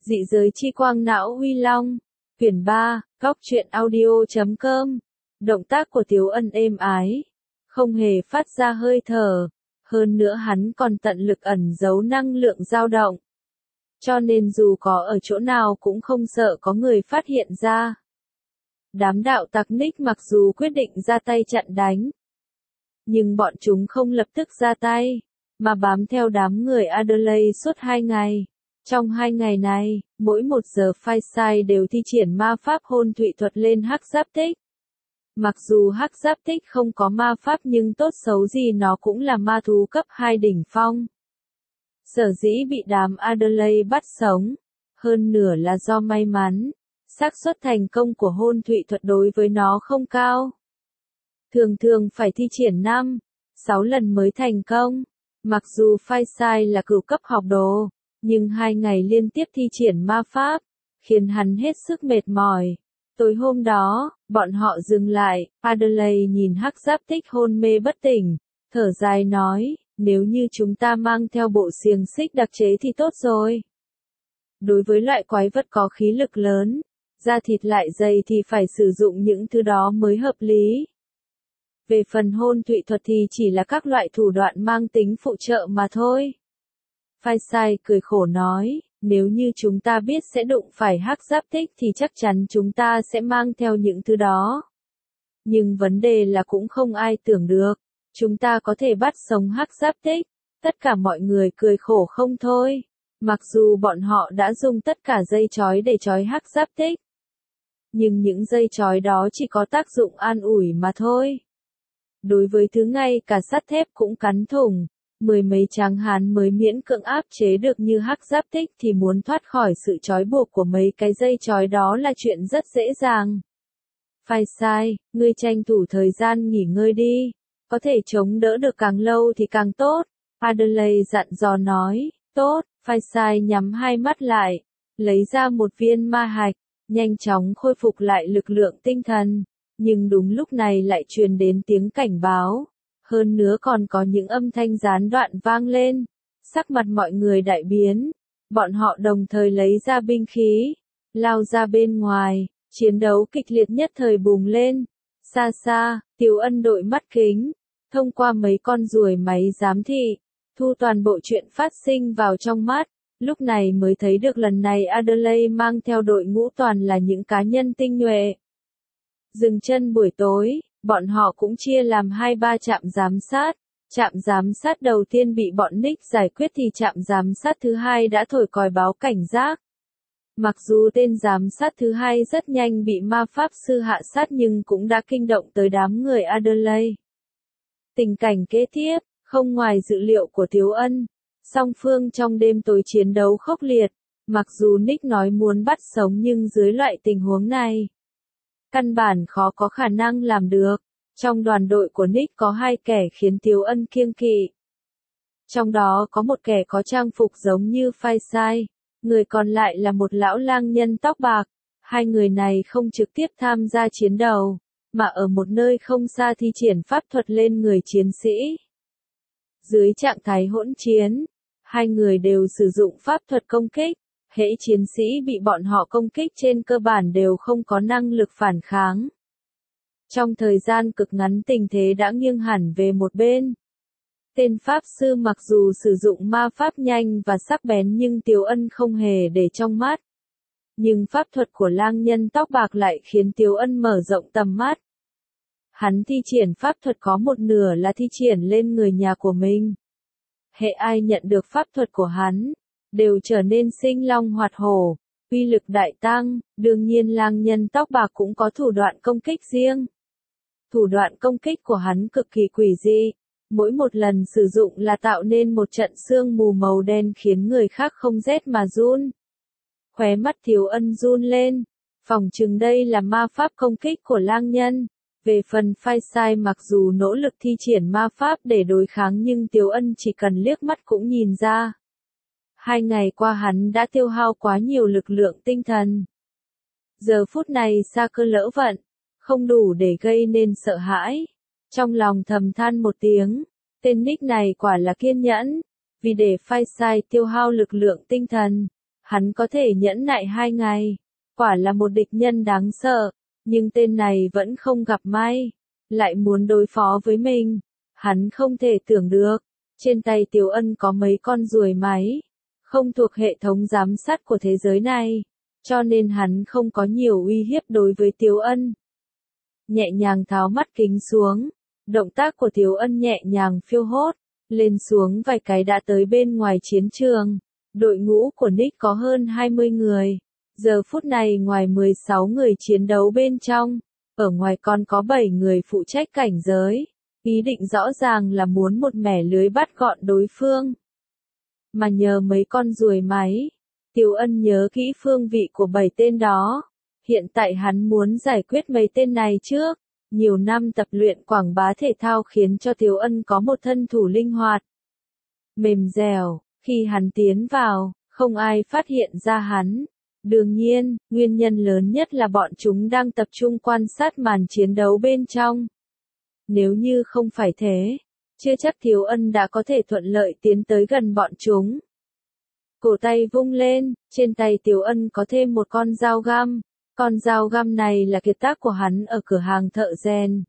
Dị giới chi quang não Huy Long. Quyển 3, Góc truyện audio.com. Động tác của Tiếu Ân êm ái, không hề phát ra hơi thở, hơn nữa hắn còn tận lực ẩn giấu năng lượng dao động. Cho nên dù có ở chỗ nào cũng không sợ có người phát hiện ra. Đám đạo tặc Nick mặc dù quyết định ra tay chặn đánh, nhưng bọn chúng không lập tức ra tay, mà bám theo đám người Adelaide suốt 2 ngày. Trong 2 ngày này, mỗi 1 giờ Fireside đều thi triển ma pháp hôn thủy thuật lên Hắc Giáp Tích. Mặc dù Hắc Giáp Tích không có ma pháp nhưng tốt xấu gì nó cũng là ma thú cấp 2 đỉnh phong. Sở dĩ bị đám Adelaide bắt sống, hơn nửa là do may mắn, xác suất thành công của hôn thủy thuật đối với nó không cao. Thường thường phải thi triển 5, 6 lần mới thành công. Mặc dù Fireside là cửu cấp học đồ, nhưng 2 ngày liên tiếp thi triển ma pháp, khiến hắn hết sức mệt mỏi. Tối hôm đó, bọn họ dừng lại, Adelaide nhìn Hắc Giáp Tích hôn mê bất tỉnh, thở dài nói, nếu như chúng ta mang theo bộ xiềng xích đặc chế thì tốt rồi. Đối với loại quái vật có khí lực lớn, da thịt lại dày thì phải sử dụng những thứ đó mới hợp lý. Về phần hôn thủy thuật thì chỉ là các loại thủ đoạn mang tính phụ trợ mà thôi. Fireside cười khổ nói, nếu như chúng ta biết sẽ đụng phải Hắc Giáp Tích thì chắc chắn chúng ta sẽ mang theo những thứ đó. Nhưng vấn đề là cũng không ai tưởng được, chúng ta có thể bắt sống Hắc Giáp Tích. Tất cả mọi người cười khổ không thôi, mặc dù bọn họ đã dùng tất cả dây trói để trói Hắc Giáp Tích. Nhưng những dây trói đó chỉ có tác dụng an ủi mà thôi. Đối với thứ ngay cả sắt thép cũng cắn thủng, 10 mấy tráng hán mới miễn cưỡng áp chế được như Hắc Giáp Tích thì muốn thoát khỏi sự trói buộc của mấy cái dây trói đó là chuyện rất dễ dàng. Fireside, ngươi tranh thủ thời gian nghỉ ngơi đi, có thể chống đỡ được càng lâu thì càng tốt. Adelaide dặn dò nói, tốt. Fireside nhắm 2 mắt lại, lấy ra một viên ma hạch, nhanh chóng khôi phục lại lực lượng tinh thần. Nhưng đúng lúc này lại truyền đến tiếng cảnh báo. Hơn nữa còn có những âm thanh gián đoạn vang lên. Sắc mặt mọi người đại biến. Bọn họ đồng thời lấy ra binh khí, lao ra bên ngoài. Chiến đấu kịch liệt nhất thời bùng lên. Xa xa, Tiếu Ân đội mắt kính, thông qua mấy con ruồi máy giám thị, thu toàn bộ chuyện phát sinh vào trong mắt. Lúc này mới thấy được lần này Adelaide mang theo đội ngũ toàn là những cá nhân tinh nhuệ. Dừng chân buổi tối, bọn họ cũng chia làm 2-3 trạm giám sát. Trạm giám sát đầu tiên bị bọn Nick giải quyết thì trạm giám sát thứ hai đã thổi còi báo cảnh giác. Mặc dù tên giám sát thứ hai rất nhanh bị ma pháp sư hạ sát nhưng cũng đã kinh động tới đám người Adelaide. Tình cảnh kế tiếp, không ngoài dự liệu của Tiếu Ân, song phương trong đêm tối chiến đấu khốc liệt. Mặc dù Nick nói muốn bắt sống nhưng dưới loại tình huống này, căn bản khó có khả năng làm được. Trong đoàn đội của Nick có 2 kẻ khiến Tiếu Ân kiêng kỵ. Trong đó có một kẻ có trang phục giống như Fireside, người còn lại là một lão lang nhân tóc bạc. 2 người này không trực tiếp tham gia chiến đấu, mà ở một nơi không xa thi triển pháp thuật lên người chiến sĩ. Dưới trạng thái hỗn chiến, 2 người đều sử dụng pháp thuật công kích. Hễ chiến sĩ bị bọn họ công kích trên cơ bản đều không có năng lực phản kháng. Trong thời gian cực ngắn tình thế đã nghiêng hẳn về một bên. Tên pháp sư mặc dù sử dụng ma pháp nhanh và sắc bén nhưng Tiếu Ân không hề để trong mắt. Nhưng pháp thuật của lang nhân tóc bạc lại khiến Tiếu Ân mở rộng tầm mắt. Hắn thi triển pháp thuật có một nửa là thi triển lên người nhà của mình. Hễ ai nhận được pháp thuật của hắn, đều trở nên sinh long hoạt hổ, uy lực đại tăng. Đương nhiên lang nhân tóc bạc cũng có thủ đoạn công kích riêng. Thủ đoạn công kích của hắn cực kỳ quỷ dị, mỗi một lần sử dụng là tạo nên một trận sương mù màu đen khiến người khác không rét mà run. Khóe mắt Tiếu Ân run lên, phỏng chừng đây là ma pháp công kích của lang nhân. Về phần Fireside mặc dù nỗ lực thi triển ma pháp để đối kháng nhưng Tiếu Ân chỉ cần liếc mắt cũng nhìn ra. 2 ngày qua hắn đã tiêu hao quá nhiều lực lượng tinh thần. Giờ phút này sa cơ lỡ vận, không đủ để gây nên sợ hãi. Trong lòng thầm than một tiếng, tên Nick này quả là kiên nhẫn, vì để Fireside tiêu hao lực lượng tinh thần, Hắn có thể nhẫn nại 2 ngày. Quả là một địch nhân đáng sợ. Nhưng tên này vẫn không gặp may. Lại muốn đối phó với mình. Hắn không thể tưởng được. Trên tay Tiếu Ân có mấy con ruồi máy. Không thuộc hệ thống giám sát của thế giới này. Cho nên hắn không có nhiều uy hiếp đối với Tiếu Ân. Nhẹ nhàng tháo mắt kính xuống. Động tác của Tiếu Ân nhẹ nhàng phiêu hốt. Lên xuống vài cái đã tới bên ngoài chiến trường. Đội ngũ của Nick có hơn 20 người. Giờ phút này ngoài 16 người chiến đấu bên trong. Ở ngoài còn có 7 người phụ trách cảnh giới. Ý định rõ ràng là muốn một mẻ lưới bắt gọn đối phương. Mà nhờ mấy con ruồi máy. Tiếu Ân nhớ kỹ phương vị của 7 tên đó. Hiện tại hắn muốn giải quyết mấy tên này trước. Nhiều năm tập luyện quảng bá thể thao khiến cho Tiếu Ân có một thân thủ linh hoạt. Mềm dẻo, khi hắn tiến vào, không ai phát hiện ra hắn. Đương nhiên, nguyên nhân lớn nhất là bọn chúng đang tập trung quan sát màn chiến đấu bên trong. Nếu như không phải thế, chưa chắc Tiếu Ân đã có thể thuận lợi tiến tới gần bọn chúng. Cổ tay vung lên, trên tay Tiếu Ân có thêm một con dao găm. Con dao găm này là kiệt tác của hắn ở cửa hàng thợ rèn.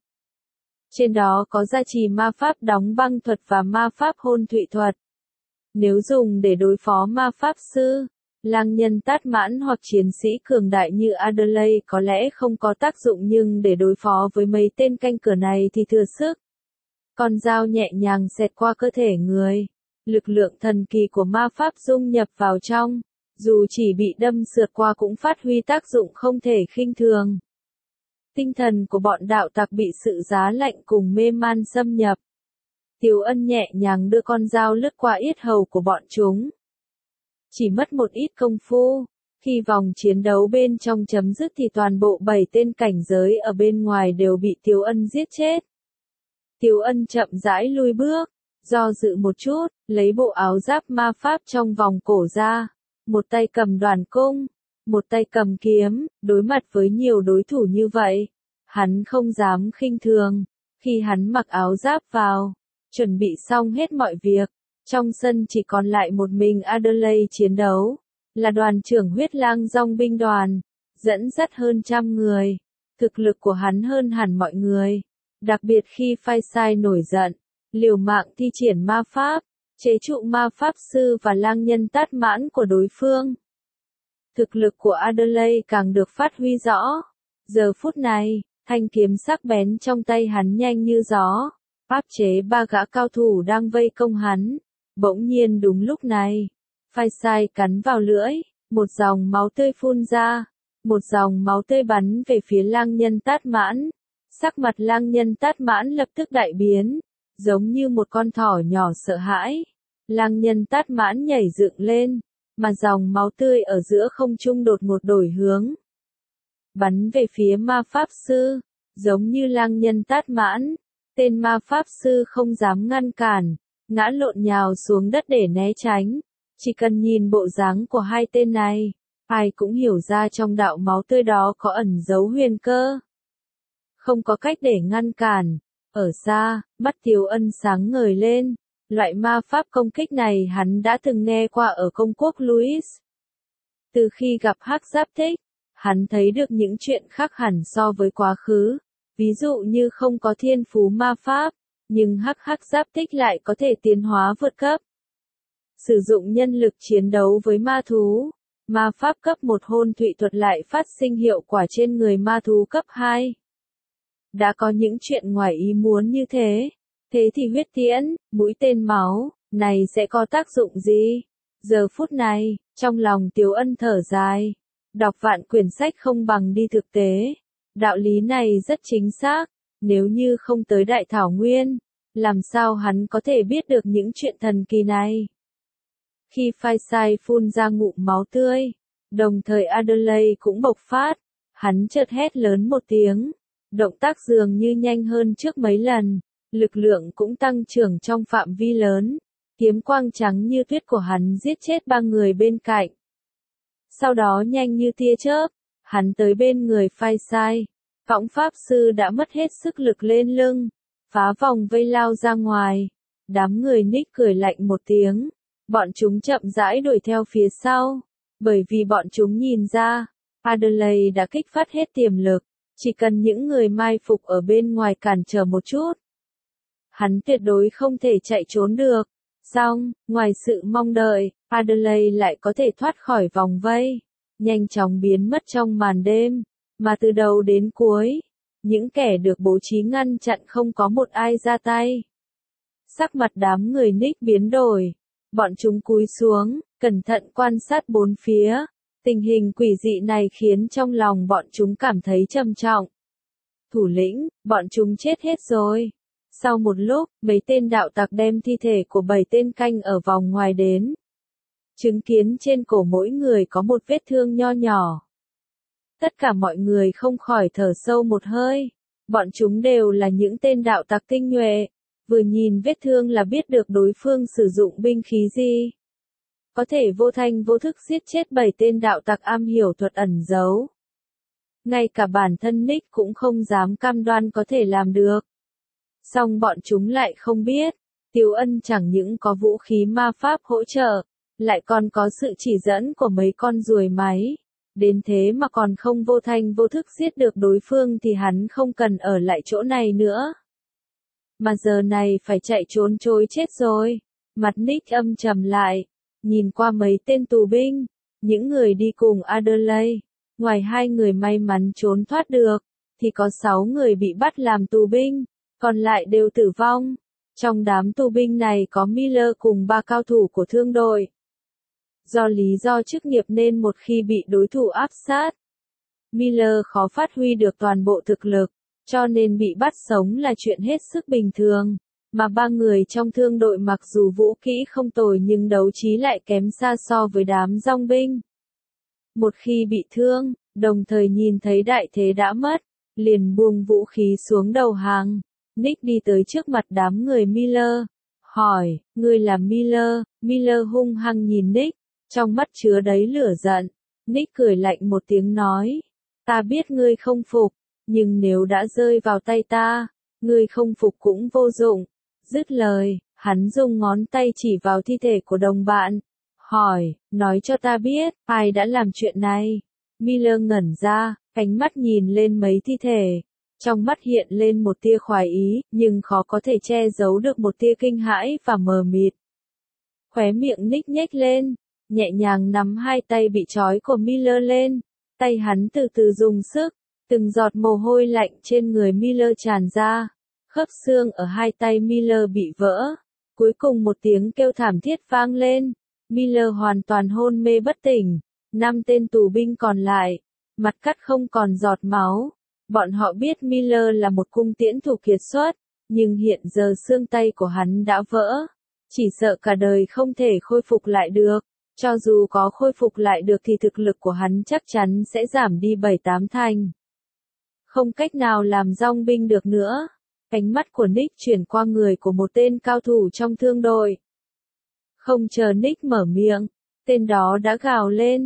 Trên đó có gia trì ma pháp đóng băng thuật và ma pháp hôn thụy thuật. Nếu dùng để đối phó ma pháp sư, lang nhân tát mãn hoặc chiến sĩ cường đại như Adelaide có lẽ không có tác dụng, nhưng để đối phó với mấy tên canh cửa này thì thừa sức. Con dao nhẹ nhàng xẹt qua cơ thể người. Lực lượng thần kỳ của ma pháp dung nhập vào trong. Dù chỉ bị đâm sượt qua cũng phát huy tác dụng không thể khinh thường. Tinh thần của bọn đạo tặc bị sự giá lạnh cùng mê man xâm nhập. Tiếu Ân nhẹ nhàng đưa con dao lướt qua yết hầu của bọn chúng. Chỉ mất một ít công phu, khi vòng chiến đấu bên trong chấm dứt thì toàn bộ 7 tên cảnh giới ở bên ngoài đều bị Tiếu Ân giết chết. Tiếu Ân chậm rãi lui bước, do dự một chút, lấy bộ áo giáp ma pháp trong vòng cổ ra. Một tay cầm đoàn cung, một tay cầm kiếm, đối mặt với nhiều đối thủ như vậy. Hắn không dám khinh thường. Khi hắn mặc áo giáp vào, chuẩn bị xong hết mọi việc, trong sân chỉ còn lại một mình Adelaide chiến đấu, là đoàn trưởng huyết lang dòng binh đoàn, dẫn dắt hơn 100 người. Thực lực của hắn hơn hẳn mọi người, đặc biệt khi Faisal nổi giận, liều mạng thi triển ma pháp, chế trụ ma pháp sư và lang nhân tát mãn của đối phương. Thực lực của Adelaide càng được phát huy rõ. Giờ phút này, thanh kiếm sắc bén trong tay hắn nhanh như gió, áp chế 3 gã cao thủ đang vây công hắn. Bỗng nhiên đúng lúc này, Faisal cắn vào lưỡi, một dòng máu tươi phun ra, một dòng máu tươi bắn về phía lang nhân tát mãn. Sắc mặt lang nhân tát mãn lập tức đại biến, giống như một con thỏ nhỏ sợ hãi. Lang nhân tát mãn nhảy dựng lên, mà dòng máu tươi ở giữa không trung đột ngột đổi hướng. Bắn về phía ma pháp sư, giống như lang nhân tát mãn. Tên ma pháp sư không dám ngăn cản, ngã lộn nhào xuống đất để né tránh. Chỉ cần nhìn bộ dáng của hai tên này, ai cũng hiểu ra trong đạo máu tươi đó có ẩn giấu huyền cơ. Không có cách để ngăn cản. Ở xa, mắt Tiếu Ân sáng ngời lên. Loại ma pháp công kích này hắn đã từng nghe qua ở công quốc Louis. Từ khi gặp Hắc Giáp Tích, hắn thấy được những chuyện khác hẳn so với quá khứ. Ví dụ như không có thiên phú ma pháp, nhưng Hắc Giáp Tích lại có thể tiến hóa vượt cấp. Sử dụng nhân lực chiến đấu với ma thú. Ma pháp cấp 1 hôn thụy thuật lại phát sinh hiệu quả trên người ma thú cấp 2. Đã có những chuyện ngoài ý muốn như thế. Thế thì huyết tiễn, mũi tên máu, này sẽ có tác dụng gì? Giờ phút này, trong lòng Tiếu Ân thở dài. Đọc vạn quyển sách không bằng đi thực tế. Đạo lý này rất chính xác. Nếu như không tới Đại Thảo Nguyên, làm sao hắn có thể biết được những chuyện thần kỳ này? Khi Faisal phun ra ngụm máu tươi, đồng thời Adelaide cũng bộc phát, hắn chợt hét lớn một tiếng. Động tác dường như nhanh hơn trước mấy lần, lực lượng cũng tăng trưởng trong phạm vi lớn. Kiếm quang trắng như tuyết của hắn giết chết 3 người bên cạnh. Sau đó nhanh như tia chớp, hắn tới bên người Faisal. Võng pháp sư đã mất hết sức lực lên lưng, phá vòng vây lao ra ngoài. Đám người Nick cười lạnh một tiếng, bọn chúng chậm rãi đuổi theo phía sau. bởi vì bọn chúng nhìn ra, Adelaide đã kích phát hết tiềm lực, chỉ cần những người mai phục ở bên ngoài cản trở một chút. Hắn tuyệt đối không thể chạy trốn được. Song, ngoài sự mong đợi, Adelaide lại có thể thoát khỏi vòng vây, nhanh chóng biến mất trong màn đêm, mà từ đầu đến cuối, những kẻ được bố trí ngăn chặn không có một ai ra tay. Sắc mặt đám người Nick biến đổi, bọn chúng cúi xuống, cẩn thận quan sát bốn phía. Tình hình quỷ dị này khiến trong lòng bọn chúng cảm thấy trầm trọng. Thủ lĩnh, bọn chúng chết hết rồi. Sau một lúc, mấy tên đạo tặc đem thi thể của 7 tên canh ở vòng ngoài đến. Chứng kiến trên cổ mỗi người có một vết thương nho nhỏ. Tất cả mọi người không khỏi thở sâu một hơi. Bọn chúng đều là những tên đạo tặc tinh nhuệ. Vừa nhìn vết thương là biết được đối phương sử dụng binh khí gì. Có thể vô thanh vô thức giết chết 7 tên đạo tặc am hiểu thuật ẩn giấu. Ngay cả bản thân Nick cũng không dám cam đoan có thể làm được. Song bọn chúng lại không biết, Tiếu Ân chẳng những có vũ khí ma pháp hỗ trợ, lại còn có sự chỉ dẫn của mấy con ruồi máy. Đến thế mà còn không vô thanh vô thức giết được đối phương thì hắn không cần ở lại chỗ này nữa. Mà giờ này phải chạy trốn trối chết rồi. Mặt Nick âm trầm lại, nhìn qua mấy tên tù binh, những người đi cùng Adelaide, ngoài 2 người may mắn trốn thoát được, thì có 6 người bị bắt làm tù binh, còn lại đều tử vong. Trong đám tù binh này có Miller cùng 3 cao thủ của thương đội. Do lý do chức nghiệp nên một khi bị đối thủ áp sát, Miller khó phát huy được toàn bộ thực lực, cho nên bị bắt sống là chuyện hết sức bình thường. Mà 3 người trong thương đội mặc dù vũ kỹ không tồi nhưng đấu trí lại kém xa so với đám dong binh. Một khi bị thương, đồng thời nhìn thấy đại thế đã mất, liền buông vũ khí xuống đầu hàng. Nick đi tới trước mặt đám người Miller, hỏi, ngươi là Miller? Miller hung hăng nhìn Nick, trong mắt chứa đầy lửa giận. Nick cười lạnh một tiếng nói, ta biết ngươi không phục, nhưng nếu đã rơi vào tay ta, ngươi không phục cũng vô dụng. Dứt lời, hắn dùng ngón tay chỉ vào thi thể của đồng bạn, hỏi, nói cho ta biết, ai đã làm chuyện này? Miller ngẩn ra, ánh mắt nhìn lên mấy thi thể, trong mắt hiện lên một tia khoái ý, nhưng khó có thể che giấu được một tia kinh hãi và mờ mịt. Khóe miệng Nick nhếch lên, nhẹ nhàng nắm 2 tay bị trói của Miller lên, tay hắn từ từ dùng sức, từng giọt mồ hôi lạnh trên người Miller tràn ra. Khớp xương ở 2 tay Miller bị vỡ. Cuối cùng một tiếng kêu thảm thiết vang lên. Miller hoàn toàn hôn mê bất tỉnh. 5 tên tù binh còn lại, mặt cắt không còn giọt máu. Bọn họ biết Miller là một cung tiễn thủ kiệt xuất, nhưng hiện giờ xương tay của hắn đã vỡ. Chỉ sợ cả đời không thể khôi phục lại được. Cho dù có khôi phục lại được thì thực lực của hắn chắc chắn sẽ giảm đi 7-8 thành. Không cách nào làm dong binh được nữa. Ánh mắt của Nick chuyển qua người của một tên cao thủ trong thương đội. Không chờ Nick mở miệng, tên đó đã gào lên.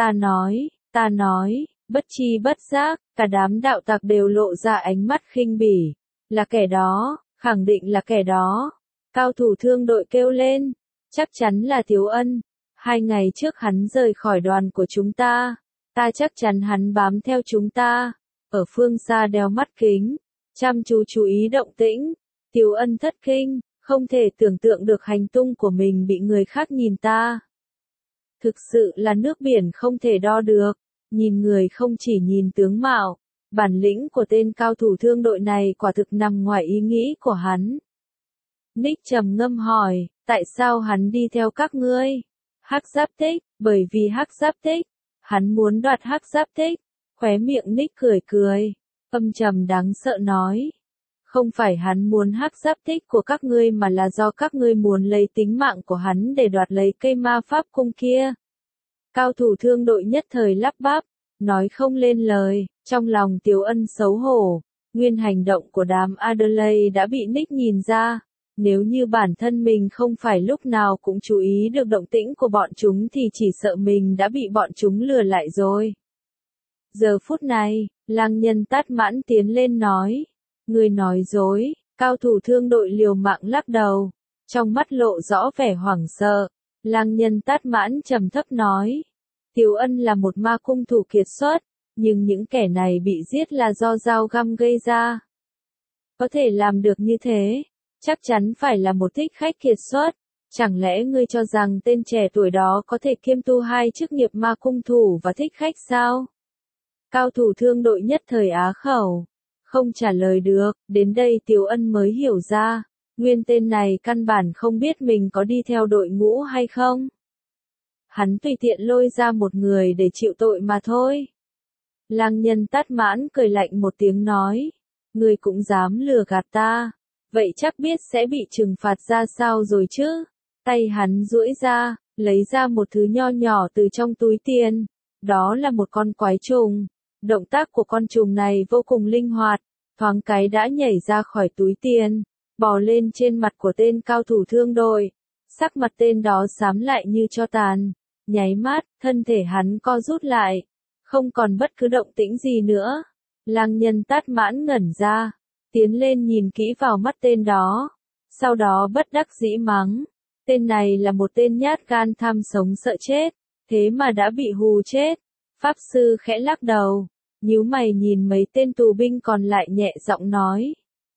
Ta nói, bất chi bất giác, cả đám đạo tặc đều lộ ra ánh mắt khinh bỉ. Là kẻ đó, khẳng định là kẻ đó. Cao thủ thương đội kêu lên, chắc chắn là Tiếu Ân. 2 ngày trước hắn rời khỏi đoàn của chúng ta. Ta chắc chắn hắn bám theo chúng ta. Ở phương xa đeo mắt kính, chăm chú ý động tĩnh. Tiếu Ân thất kinh, không thể tưởng tượng được hành tung của mình bị người khác nhìn ta. Thực sự là nước biển không thể đo được, nhìn người không chỉ nhìn tướng mạo, bản lĩnh của tên cao thủ thương đội này quả thực nằm ngoài ý nghĩ của hắn. Nick trầm ngâm hỏi, tại sao hắn đi theo các ngươi? Hắc Giáp Tích, bởi vì Hắc Giáp Tích, hắn muốn đoạt Hắc Giáp Tích. Khóe miệng Nick cười, âm trầm đáng sợ nói. Không phải hắn muốn Hắc Giáp Tích của các ngươi mà là do các ngươi muốn lấy tính mạng của hắn để đoạt lấy cây ma pháp cung kia. Cao thủ thương đội nhất thời lắp bắp, nói không lên lời, trong lòng Tiếu Ân xấu hổ. Nguyên hành động của đám Adelaide đã bị Nick nhìn ra. Nếu như bản thân mình không phải lúc nào cũng chú ý được động tĩnh của bọn chúng thì chỉ sợ mình đã bị bọn chúng lừa lại rồi. Giờ phút này, lang nhân Tát Mãn tiến lên nói. Người nói dối, cao thủ thương đội liều mạng lắc đầu. Trong mắt lộ rõ vẻ hoảng sợ, lang nhân Tát Mãn trầm thấp nói. Tiếu Ân là một ma cung thủ kiệt xuất, nhưng những kẻ này bị giết là do dao găm gây ra. Có thể làm được như thế, chắc chắn phải là một thích khách kiệt xuất. Chẳng lẽ ngươi cho rằng tên trẻ tuổi đó có thể kiêm tu hai chức nghiệp ma cung thủ và thích khách sao? Cao thủ thương đội nhất thời á khẩu, không trả lời được, đến đây Tiếu Ân mới hiểu ra, nguyên tên này căn bản không biết mình có đi theo đội ngũ hay không. Hắn tùy tiện lôi ra một người để chịu tội mà thôi. Lang Nhân Tát Mãn cười lạnh một tiếng nói, ngươi cũng dám lừa gạt ta, vậy chắc biết sẽ bị trừng phạt ra sao rồi chứ. Tay hắn duỗi ra, lấy ra một thứ nho nhỏ từ trong túi tiền, đó là một con quái trùng. Động tác của con trùng này vô cùng linh hoạt, thoáng cái đã nhảy ra khỏi túi tiền, bò lên trên mặt của tên cao thủ thương đội. Sắc mặt tên đó xám lại như tro tàn, nháy mắt, thân thể hắn co rút lại, không còn bất cứ động tĩnh gì nữa. Lang Nhân Tát Mãn ngẩn ra, tiến lên nhìn kỹ vào mắt tên đó, sau đó bất đắc dĩ mắng, tên này là một tên nhát gan tham sống sợ chết, thế mà đã bị hù chết. Pháp sư khẽ lắc đầu, nhíu mày nhìn mấy tên tù binh còn lại nhẹ giọng nói.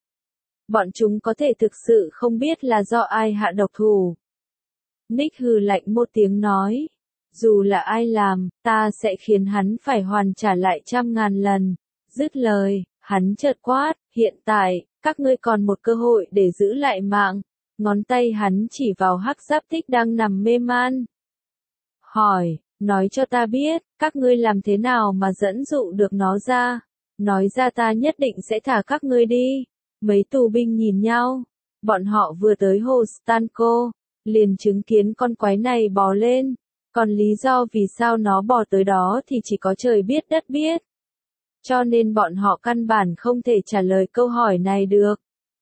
Bọn chúng có thể thực sự không biết là do ai hạ độc thủ. Nick hừ lạnh một tiếng nói, dù là ai làm, ta sẽ khiến hắn phải hoàn trả lại 100.000 lần. Dứt lời, hắn chợt quát, hiện tại, các ngươi còn một cơ hội để giữ lại mạng. Ngón tay hắn chỉ vào Hắc Giáp Thích đang nằm mê man. Hỏi, nói cho ta biết, các ngươi làm thế nào mà dẫn dụ được nó ra? Nói ra ta nhất định sẽ thả các ngươi đi. Mấy tù binh nhìn nhau, bọn họ vừa tới hồ Stanko, liền chứng kiến con quái này bò lên. Còn lý do vì sao nó bò tới đó thì chỉ có trời biết đất biết. Cho nên bọn họ căn bản không thể trả lời câu hỏi này được.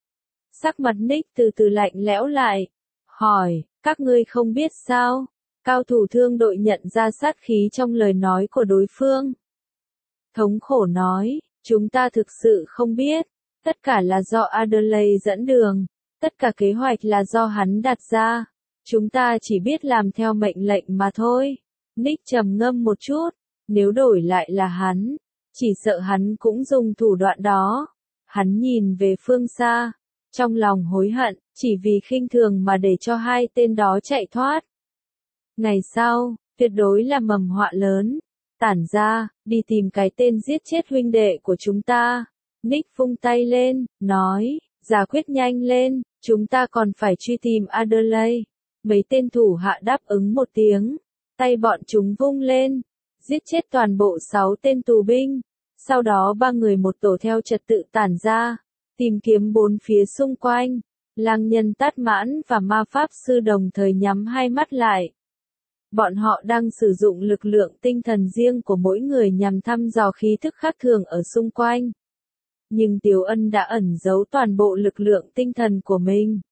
Sắc mặt Nick từ từ lạnh lẽo lại. Hỏi, các ngươi không biết sao? Cao thủ thương đội nhận ra sát khí trong lời nói của đối phương. Thống khổ nói, chúng ta thực sự không biết. Tất cả là do Adderley dẫn đường. Tất cả kế hoạch là do hắn đặt ra. Chúng ta chỉ biết làm theo mệnh lệnh mà thôi. Nick trầm ngâm một chút. Nếu đổi lại là hắn, chỉ sợ hắn cũng dùng thủ đoạn đó. Hắn nhìn về phương xa, trong lòng hối hận, chỉ vì khinh thường mà để cho hai tên đó chạy thoát. Ngày sau, tuyệt đối là mầm họa lớn. Tản ra, đi tìm cái tên giết chết huynh đệ của chúng ta. Nick vung tay lên, nói, giả quyết nhanh lên, chúng ta còn phải truy tìm Adderley. Mấy tên thủ hạ đáp ứng một tiếng, tay bọn chúng vung lên, giết chết toàn bộ 6 tên tù binh. Sau đó 3 người một tổ theo trật tự tản ra, tìm kiếm bốn phía xung quanh. Lang Nhân Tát Mãn và ma pháp sư đồng thời nhắm hai mắt lại. Bọn họ đang sử dụng lực lượng tinh thần riêng của mỗi người nhằm thăm dò khí thức khác thường ở xung quanh. Nhưng Tiếu Ân đã ẩn giấu toàn bộ lực lượng tinh thần của mình.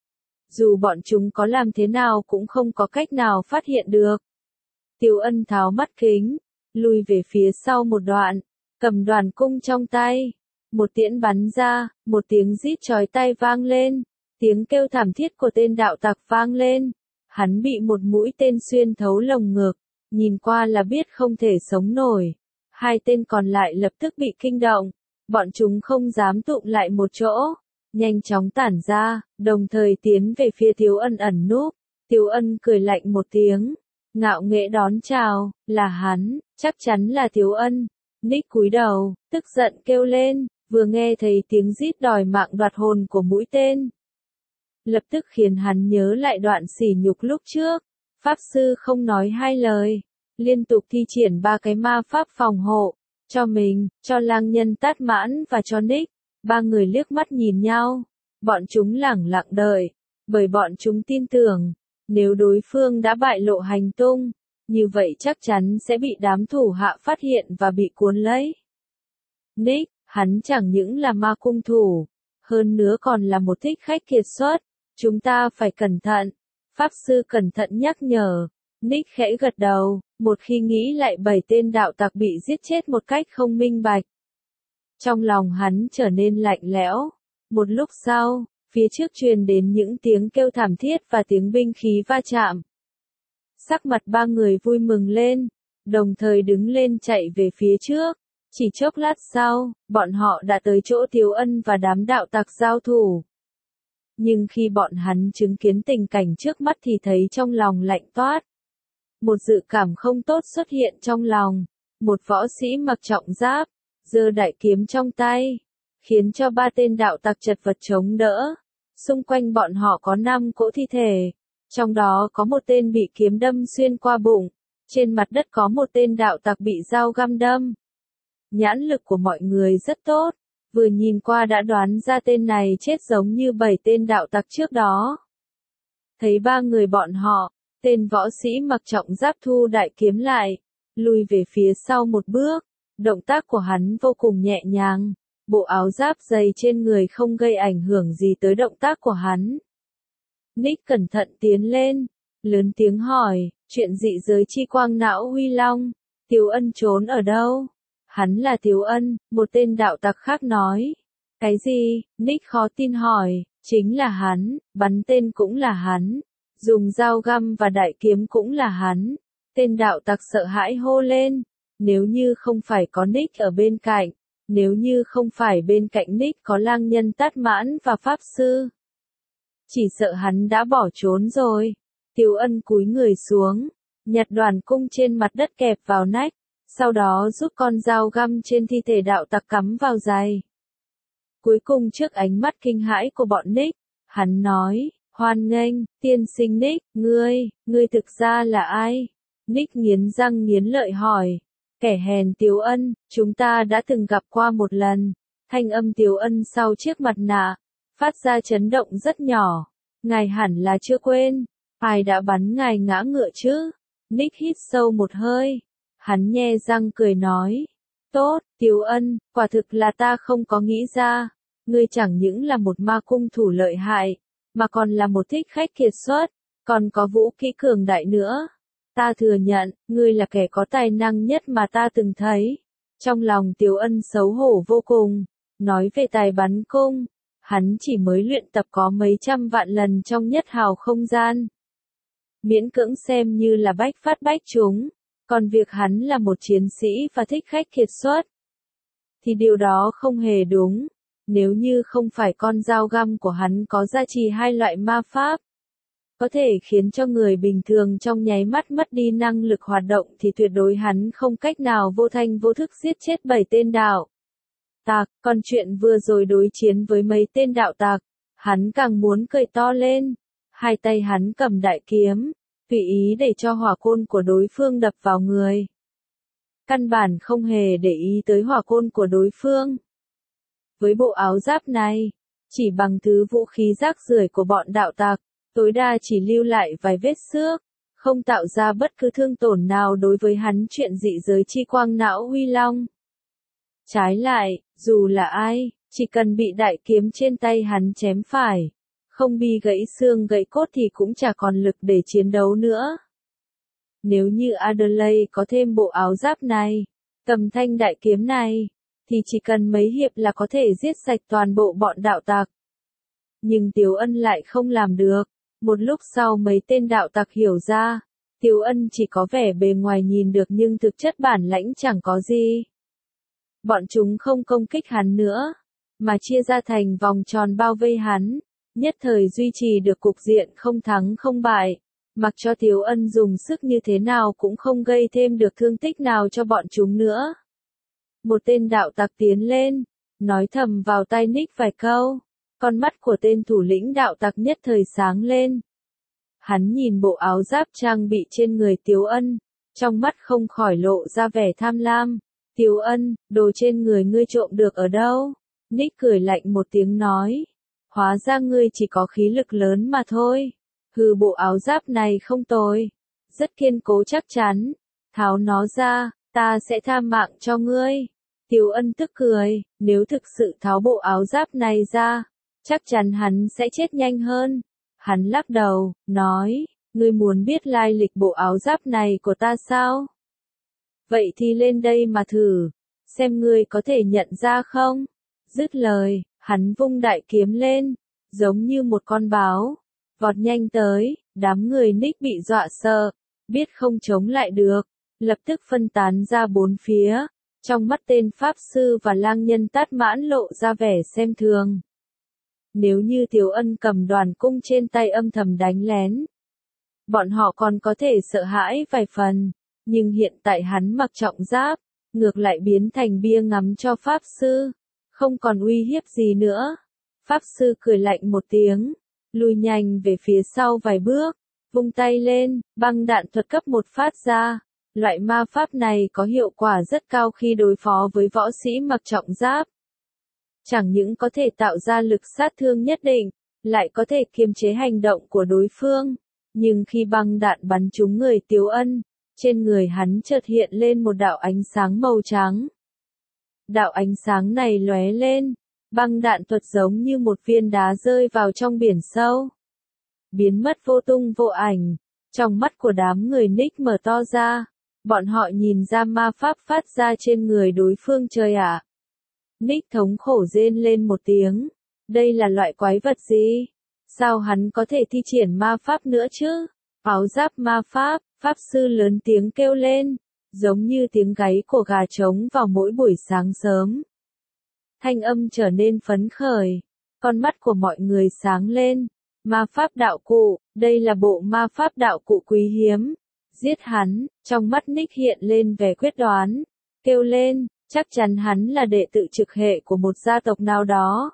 Dù bọn chúng có làm thế nào cũng không có cách nào phát hiện được. Tiếu Ân tháo mắt kính, lùi về phía sau một đoạn, cầm đoàn cung trong tay. Một tiễn bắn ra, một tiếng rít chói tai vang lên, tiếng kêu thảm thiết của tên đạo tặc vang lên. Hắn bị một mũi tên xuyên thấu lồng ngực, nhìn qua là biết không thể sống nổi. Hai tên còn lại lập tức bị kinh động, bọn chúng không dám tụm lại một chỗ, nhanh chóng tản ra, đồng thời tiến về phía Tiếu Ân ẩn núp. Tiếu Ân cười lạnh một tiếng, ngạo nghễ đón chào, là hắn, chắc chắn là Tiếu Ân. Nick cúi đầu, tức giận kêu lên, vừa nghe thấy tiếng rít đòi mạng đoạt hồn của mũi tên. Lập tức khiến hắn nhớ lại đoạn sỉ nhục lúc trước. Pháp sư không nói hai lời, liên tục thi triển 3 cái ma pháp phòng hộ, cho mình, cho Lang Nhân Tát Mãn và cho Nick. 3 người liếc mắt nhìn nhau, bọn chúng lẳng lặng đợi, bởi bọn chúng tin tưởng, nếu đối phương đã bại lộ hành tung, như vậy chắc chắn sẽ bị đám thủ hạ phát hiện và bị cuốn lấy. Nick, hắn chẳng những là ma cung thủ, hơn nữa còn là một thích khách kiệt xuất, chúng ta phải cẩn thận. Pháp sư cẩn thận nhắc nhở. Nick khẽ gật đầu, một khi nghĩ lại 7 tên đạo tặc bị giết chết một cách không minh bạch. Trong lòng hắn trở nên lạnh lẽo. Một lúc sau, phía trước truyền đến những tiếng kêu thảm thiết và tiếng binh khí va chạm. Sắc mặt 3 người vui mừng lên, đồng thời đứng lên chạy về phía trước. Chỉ chốc lát sau, bọn họ đã tới chỗ Tiếu Ân và đám đạo tặc giao thủ. Nhưng khi bọn hắn chứng kiến tình cảnh trước mắt thì thấy trong lòng lạnh toát. Một dự cảm không tốt xuất hiện trong lòng. Một võ sĩ mặc trọng giáp, giơ đại kiếm trong tay, khiến cho 3 tên đạo tặc chật vật chống đỡ. Xung quanh bọn họ có 5 cỗ thi thể, trong đó có một tên bị kiếm đâm xuyên qua bụng, trên mặt đất có một tên đạo tặc bị dao găm đâm. Nhãn lực của mọi người rất tốt, vừa nhìn qua đã đoán ra tên này chết giống như 7 tên đạo tặc trước đó. Thấy 3 người bọn họ, tên võ sĩ mặc trọng giáp thu đại kiếm lại, lùi về phía sau một bước, động tác của hắn vô cùng nhẹ nhàng, bộ áo giáp dày trên người không gây ảnh hưởng gì tới động tác của hắn. Nick cẩn thận tiến lên, lớn tiếng hỏi, chuyện dị giới chi quang não Huy Long, Tiếu Ân trốn ở đâu? Hắn là Tiếu Ân, một tên đạo tặc khác nói. Cái gì? Nick khó tin hỏi, chính là hắn, bắn tên cũng là hắn, dùng dao găm và đại kiếm cũng là hắn. Tên đạo tặc sợ hãi hô lên, nếu như không phải có Nick ở bên cạnh, nếu như không phải bên cạnh Nick có lang nhân Tát Mãn và pháp sư, chỉ sợ hắn đã bỏ trốn rồi. Tiếu Ân cúi người xuống, nhặt đoàn cung trên mặt đất kẹp vào nách, sau đó rút con dao găm trên thi thể đạo tặc cắm vào giày. Cuối cùng trước ánh mắt kinh hãi của bọn Nick, hắn nói, hoan nghênh, tiên sinh Nick, ngươi thực ra là ai? Nick nghiến răng nghiến lợi hỏi, kẻ hèn Tiếu Ân, chúng ta đã từng gặp qua một lần. Thanh âm Tiếu Ân sau chiếc mặt nạ, phát ra chấn động rất nhỏ. Ngài hẳn là chưa quên, ai đã bắn ngài ngã ngựa chứ? Nick hít sâu một hơi, hắn nhe răng cười nói, tốt, Tiếu Ân, quả thực là ta không có nghĩ ra, ngươi chẳng những là một ma cung thủ lợi hại, mà còn là một thích khách kiệt xuất, còn có vũ kỹ cường đại nữa. Ta thừa nhận, ngươi là kẻ có tài năng nhất mà ta từng thấy. Trong lòng Tiếu Ân xấu hổ vô cùng, nói về tài bắn cung, hắn chỉ mới luyện tập có mấy trăm vạn lần trong nhất hào không gian. Miễn cưỡng xem như là bách phát bách trúng, còn việc hắn là một chiến sĩ và thích khách kiệt xuất, thì điều đó không hề đúng. Nếu như không phải con dao găm của hắn có gia trì 2 loại ma pháp, có thể khiến cho người bình thường trong nháy mắt mất đi năng lực hoạt động thì tuyệt đối hắn không cách nào vô thanh vô thức giết chết 7 tên đạo tặc. Còn chuyện vừa rồi đối chiến với mấy tên đạo tặc, hắn càng muốn cười to lên. 2 tay hắn cầm đại kiếm, tùy ý để cho hỏa côn của đối phương đập vào người. Căn bản không hề để ý tới hỏa côn của đối phương. Với bộ áo giáp này, chỉ bằng thứ vũ khí rác rưởi của bọn đạo tặc, tối đa chỉ lưu lại vài vết xước, không tạo ra bất cứ thương tổn nào đối với hắn chuyện dị giới chi quang não Huy Long. Trái lại, dù là ai, chỉ cần bị đại kiếm trên tay hắn chém phải, không bị gãy xương gãy cốt thì cũng chả còn lực để chiến đấu nữa. Nếu như Adelaide có thêm bộ áo giáp này, cầm thanh đại kiếm này, thì chỉ cần mấy hiệp là có thể giết sạch toàn bộ bọn đạo tặc. Nhưng Tiếu Ân lại không làm được. Một lúc sau mấy tên đạo tặc hiểu ra, Tiếu Ân chỉ có vẻ bề ngoài nhìn được nhưng thực chất bản lãnh chẳng có gì. Bọn chúng không công kích hắn nữa, mà chia ra thành vòng tròn bao vây hắn, nhất thời duy trì được cục diện không thắng không bại, mặc cho Tiếu Ân dùng sức như thế nào cũng không gây thêm được thương tích nào cho bọn chúng nữa. Một tên đạo tặc tiến lên, nói thầm vào tai Nick vài câu. Con mắt của tên thủ lĩnh đạo tặc nhất thời sáng lên. Hắn nhìn bộ áo giáp trang bị trên người Tiếu Ân, trong mắt không khỏi lộ ra vẻ tham lam. Tiếu Ân, đồ trên người ngươi trộm được ở đâu? Nick cười lạnh một tiếng nói. Hóa ra ngươi chỉ có khí lực lớn mà thôi. Hừ, bộ áo giáp này không tồi. Rất kiên cố chắc chắn. Tháo nó ra, ta sẽ tha mạng cho ngươi. Tiếu Ân tức cười, nếu thực sự tháo bộ áo giáp này ra, chắc chắn hắn sẽ chết nhanh hơn. Hắn lắc đầu, nói, ngươi muốn biết lai lịch bộ áo giáp này của ta sao? Vậy thì lên đây mà thử, xem ngươi có thể nhận ra không? Dứt lời, hắn vung đại kiếm lên, giống như một con báo, vọt nhanh tới. Đám người Nick bị dọa sợ, biết không chống lại được, lập tức phân tán ra bốn phía. Trong mắt tên Pháp Sư và lang nhân Tát Mãn lộ ra vẻ xem thường. Nếu như Tiếu Ân cầm đoàn cung trên tay âm thầm đánh lén, bọn họ còn có thể sợ hãi vài phần, nhưng hiện tại hắn mặc trọng giáp, ngược lại biến thành bia ngắm cho Pháp Sư, không còn uy hiếp gì nữa. Pháp Sư cười lạnh một tiếng, lùi nhanh về phía sau vài bước, vung tay lên, băng đạn thuật cấp một phát ra. Loại ma pháp này có hiệu quả rất cao khi đối phó với võ sĩ mặc trọng giáp. Chẳng những có thể tạo ra lực sát thương nhất định, lại có thể kiềm chế hành động của đối phương. Nhưng khi băng đạn bắn trúng người Tiếu Ân, trên người hắn chợt hiện lên một đạo ánh sáng màu trắng. Đạo ánh sáng này lóe lên, băng đạn thuật giống như một viên đá rơi vào trong biển sâu. Biến mất vô tung vô ảnh, trong mắt của đám người Nick mở to ra. Bọn họ nhìn ra ma pháp phát ra trên người đối phương trời ạ. Nick thống khổ rên lên một tiếng. Đây là loại quái vật gì? Sao hắn có thể thi triển ma pháp nữa chứ? Áo giáp ma pháp, Pháp Sư lớn tiếng kêu lên, giống như tiếng gáy của gà trống vào mỗi buổi sáng sớm. Thanh âm trở nên phấn khởi, con mắt của mọi người sáng lên. Ma pháp đạo cụ, đây là bộ ma pháp đạo cụ quý hiếm. Giết hắn, trong mắt Nick hiện lên vẻ quyết đoán, kêu lên, chắc chắn hắn là đệ tử trực hệ của một gia tộc nào đó.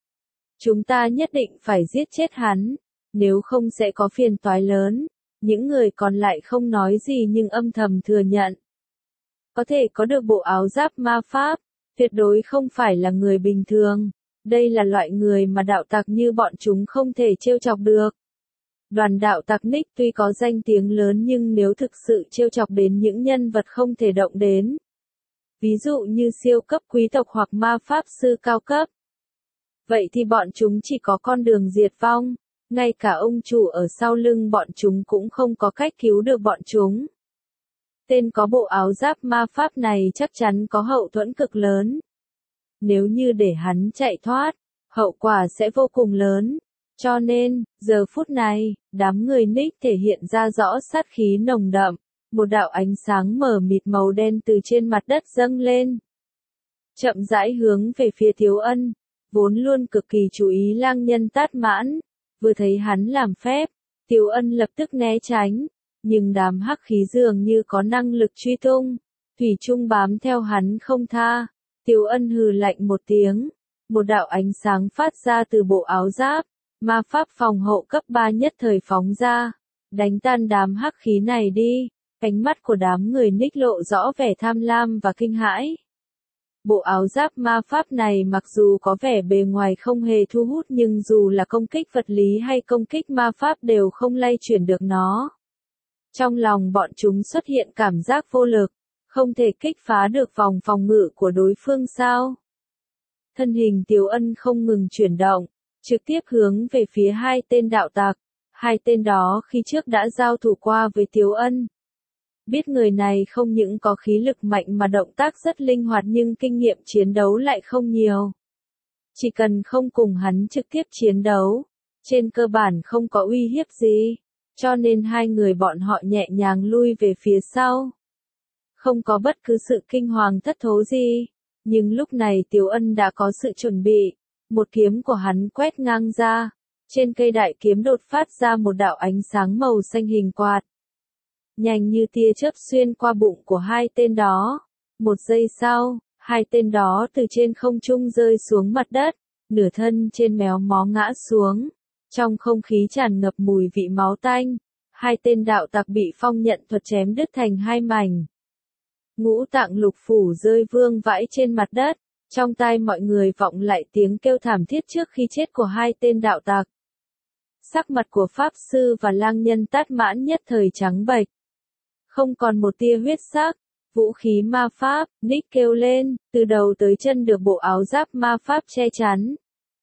Chúng ta nhất định phải giết chết hắn, nếu không sẽ có phiền toái lớn. Những người còn lại không nói gì nhưng âm thầm thừa nhận. Có thể có được bộ áo giáp ma pháp, tuyệt đối không phải là người bình thường. Đây là loại người mà đạo tặc như bọn chúng không thể trêu chọc được. Đoàn đạo tặc Nick tuy có danh tiếng lớn nhưng nếu thực sự trêu chọc đến những nhân vật không thể động đến, ví dụ như siêu cấp quý tộc hoặc ma pháp sư cao cấp, vậy thì bọn chúng chỉ có con đường diệt vong, ngay cả ông chủ ở sau lưng bọn chúng cũng không có cách cứu được bọn chúng. Tên có bộ áo giáp ma pháp này chắc chắn có hậu thuẫn cực lớn. Nếu như để hắn chạy thoát, hậu quả sẽ vô cùng lớn. Cho nên, giờ phút này, đám người Nick thể hiện ra rõ sát khí nồng đậm, một đạo ánh sáng mờ mịt màu đen từ trên mặt đất dâng lên. Chậm rãi hướng về phía Tiếu Ân, vốn luôn cực kỳ chú ý lang nhân Tát Mãn, vừa thấy hắn làm phép, Tiếu Ân lập tức né tránh, nhưng đám hắc khí dường như có năng lực truy tung, thủy chung bám theo hắn không tha. Tiếu Ân hừ lạnh một tiếng, một đạo ánh sáng phát ra từ bộ áo giáp. Ma pháp phòng hộ cấp 3 nhất thời phóng ra, đánh tan đám hắc khí này đi. Ánh mắt của đám người Nick lộ rõ vẻ tham lam và kinh hãi. Bộ áo giáp ma pháp này mặc dù có vẻ bề ngoài không hề thu hút nhưng dù là công kích vật lý hay công kích ma pháp đều không lay chuyển được nó. Trong lòng bọn chúng xuất hiện cảm giác vô lực, không thể kích phá được vòng phòng ngự của đối phương sao. Thân hình Tiếu Ân không ngừng chuyển động, trực tiếp hướng về phía hai tên đạo tặc. Hai tên đó khi trước đã giao thủ qua với Tiếu Ân. Biết người này không những có khí lực mạnh mà động tác rất linh hoạt nhưng kinh nghiệm chiến đấu lại không nhiều. Chỉ cần không cùng hắn trực tiếp chiến đấu, trên cơ bản không có uy hiếp gì, cho nên hai người bọn họ nhẹ nhàng lui về phía sau. Không có bất cứ sự kinh hoàng thất thố gì, nhưng lúc này Tiếu Ân đã có sự chuẩn bị. Một kiếm của hắn quét ngang ra, trên cây đại kiếm đột phát ra một đạo ánh sáng màu xanh hình quạt. Nhanh như tia chớp xuyên qua bụng của hai tên đó. Một giây sau, hai tên đó từ trên không trung rơi xuống mặt đất, nửa thân trên méo mó ngã xuống. Trong không khí tràn ngập mùi vị máu tanh, hai tên đạo tặc bị phong nhận thuật chém đứt thành hai mảnh. Ngũ tạng lục phủ rơi vương vãi trên mặt đất. Trong tai mọi người vọng lại tiếng kêu thảm thiết trước khi chết của hai tên đạo tặc. Sắc mặt của Pháp Sư và lang nhân Tát Mãn nhất thời trắng bệch. Không còn một tia huyết sắc, vũ khí ma pháp, Nick kêu lên, từ đầu tới chân được bộ áo giáp ma pháp che chắn.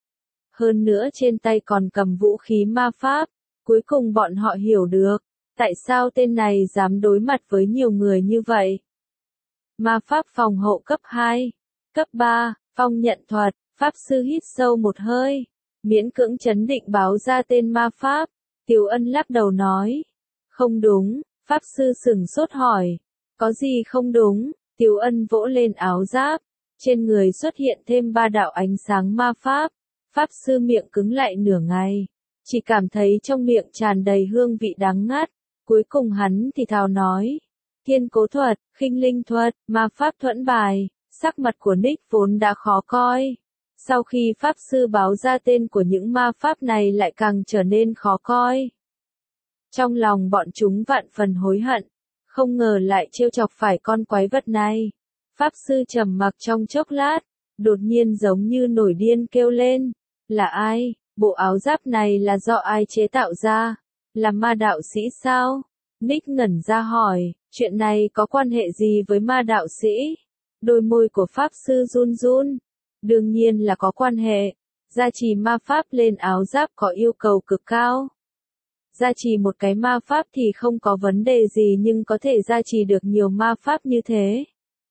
Hơn nữa trên tay còn cầm vũ khí ma pháp, cuối cùng bọn họ hiểu được, tại sao tên này dám đối mặt với nhiều người như vậy. Ma pháp phòng hộ cấp 2. Cấp 3, phong nhận thuật, Pháp Sư hít sâu một hơi, miễn cưỡng trấn định báo ra tên ma pháp. Tiếu Ân lắc đầu nói, không đúng. Pháp Sư sửng sốt hỏi, Có gì không đúng? Tiếu Ân vỗ lên áo giáp, trên người xuất hiện thêm 3 đạo ánh sáng ma pháp. Pháp sư miệng cứng lại nửa ngày, chỉ cảm thấy trong miệng tràn đầy hương vị đắng ngắt. Cuối cùng hắn thì thào nói, thiên cố thuật, khinh linh thuật, ma pháp thuẫn bài. Sắc mặt của Nick vốn đã khó coi. Sau khi pháp sư báo ra tên của những ma pháp này lại càng trở nên khó coi. Trong lòng bọn chúng vạn phần hối hận, không ngờ lại trêu chọc phải con quái vật này. Pháp sư trầm mặc trong chốc lát, đột nhiên giống như nổi điên kêu lên, là ai? Bộ áo giáp này là do ai chế tạo ra? Là ma đạo sĩ sao? Nick ngẩn ra hỏi, chuyện này có quan hệ gì với ma đạo sĩ? Đôi môi của pháp sư run run. Đương nhiên là có quan hệ. Gia trì ma pháp lên áo giáp có yêu cầu cực cao. Gia trì một cái ma pháp thì không có vấn đề gì, nhưng có thể gia trì được nhiều ma pháp như thế,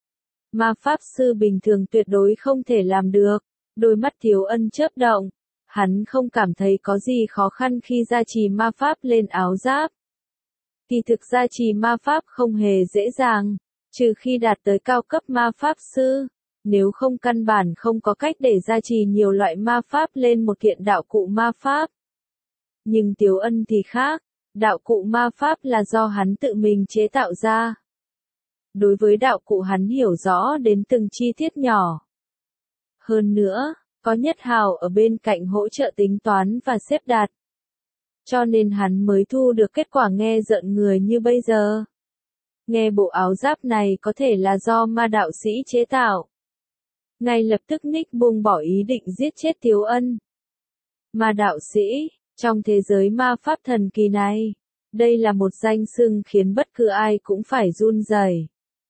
ma pháp sư bình thường tuyệt đối không thể làm được. Đôi mắt Tiếu Ân chớp động. Hắn không cảm thấy có gì khó khăn khi gia trì ma pháp lên áo giáp. Kỳ thực gia trì ma pháp không hề dễ dàng, trừ khi đạt tới cao cấp ma pháp sư. Nếu không căn bản không có cách để gia trì nhiều loại ma pháp lên một kiện đạo cụ ma pháp. Nhưng Tiếu Ân thì khác, đạo cụ ma pháp là do hắn tự mình chế tạo ra. Đối với đạo cụ hắn hiểu rõ đến từng chi tiết nhỏ. Hơn nữa, có Nhất Hào ở bên cạnh hỗ trợ tính toán và xếp đặt. Cho nên hắn mới thu được kết quả nghe rợn người như bây giờ. Nghe bộ áo giáp này có thể là do ma đạo sĩ chế tạo. Ngay lập tức Nick buông bỏ ý định giết chết Tiếu Ân. Ma đạo sĩ, trong thế giới ma pháp thần kỳ này, đây là một danh xưng khiến bất cứ ai cũng phải run rẩy.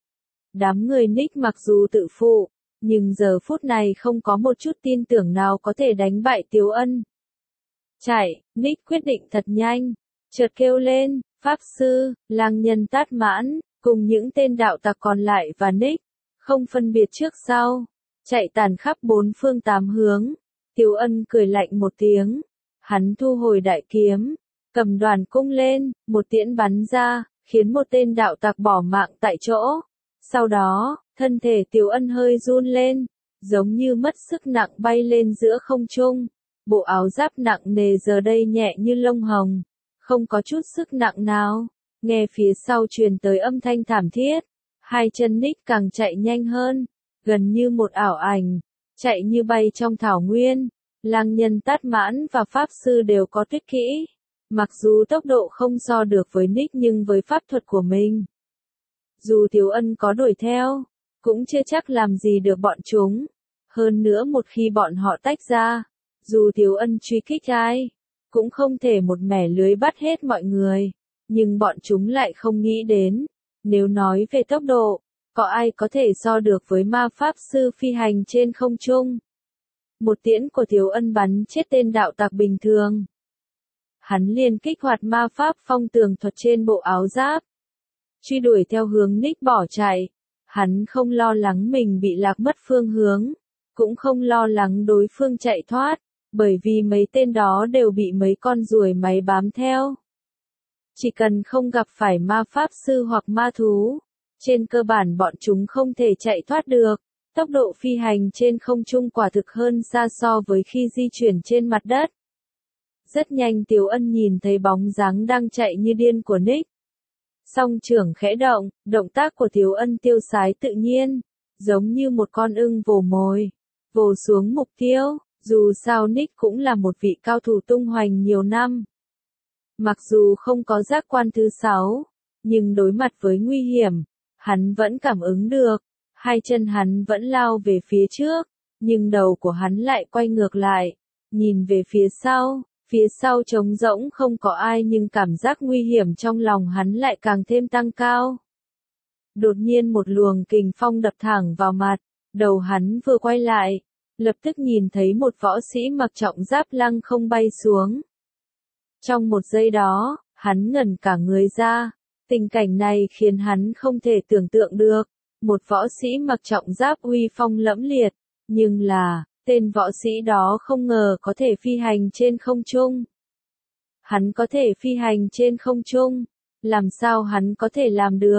Đám người Nick mặc dù tự phụ, nhưng giờ phút này không có một chút tin tưởng nào có thể đánh bại Tiếu Ân. Chạy, Nick quyết định thật nhanh, chợt kêu lên, pháp sư, lang nhân Tát Mãn, cùng những tên đạo tặc còn lại và Nick, không phân biệt trước sau, chạy tàn khắp bốn phương tám hướng. Tiếu Ân cười lạnh một tiếng, hắn thu hồi đại kiếm, cầm đoàn cung lên, một tiễn bắn ra, khiến một tên đạo tặc bỏ mạng tại chỗ. Sau đó, thân thể Tiếu Ân hơi run lên, giống như mất sức nặng bay lên giữa không trung. Bộ áo giáp nặng nề giờ đây nhẹ như lông hồng, không có chút sức nặng nào. Nghe phía sau truyền tới âm thanh thảm thiết, hai chân Nick càng chạy nhanh hơn, gần như một ảo ảnh, chạy như bay trong thảo nguyên. Lang nhân Tát Mãn và pháp sư đều có tuyết kỹ, mặc dù tốc độ không so được với Nick nhưng với pháp thuật của mình, dù Tiếu Ân có đuổi theo, cũng chưa chắc làm gì được bọn chúng. Hơn nữa một khi bọn họ tách ra, dù Tiếu Ân truy kích ai, cũng không thể một mẻ lưới bắt hết mọi người. Nhưng bọn chúng lại không nghĩ đến, nếu nói về tốc độ, có ai có thể so được với ma pháp sư phi hành trên không trung. Một tiễn của Tiếu Ân bắn chết tên đạo tặc bình thường. Hắn liền kích hoạt ma pháp phong tường thuật trên bộ áo giáp, truy đuổi theo hướng Nick bỏ chạy. Hắn không lo lắng mình bị lạc mất phương hướng, cũng không lo lắng đối phương chạy thoát, bởi vì mấy tên đó đều bị mấy con ruồi máy bám theo. Chỉ cần không gặp phải ma pháp sư hoặc ma thú, trên cơ bản bọn chúng không thể chạy thoát được. Tốc độ phi hành trên không trung quả thực hơn xa so với khi di chuyển trên mặt đất. Rất nhanh Tiếu Ân nhìn thấy bóng dáng đang chạy như điên của Nick. Song trưởng khẽ động, động tác của Tiếu Ân tiêu sái tự nhiên, giống như một con ưng vồ mồi, vồ xuống mục tiêu. Dù sao Nick cũng là một vị cao thủ tung hoành nhiều năm. Mặc dù không có giác quan thứ 6, nhưng đối mặt với nguy hiểm, hắn vẫn cảm ứng được. Hai chân hắn vẫn lao về phía trước, nhưng đầu của hắn lại quay ngược lại, nhìn về phía sau trống rỗng không có ai, nhưng cảm giác nguy hiểm trong lòng hắn lại càng thêm tăng cao. Đột nhiên một luồng kình phong đập thẳng vào mặt, đầu hắn vừa quay lại, lập tức nhìn thấy một võ sĩ mặc trọng giáp lăng không bay xuống. Trong một giây đó, hắn ngẩn cả người ra, tình cảnh này khiến hắn không thể tưởng tượng được. Một võ sĩ mặc trọng giáp uy phong lẫm liệt, nhưng là, tên võ sĩ đó không ngờ có thể phi hành trên không trung. Hắn có thể phi hành trên không trung, làm sao hắn có thể làm được?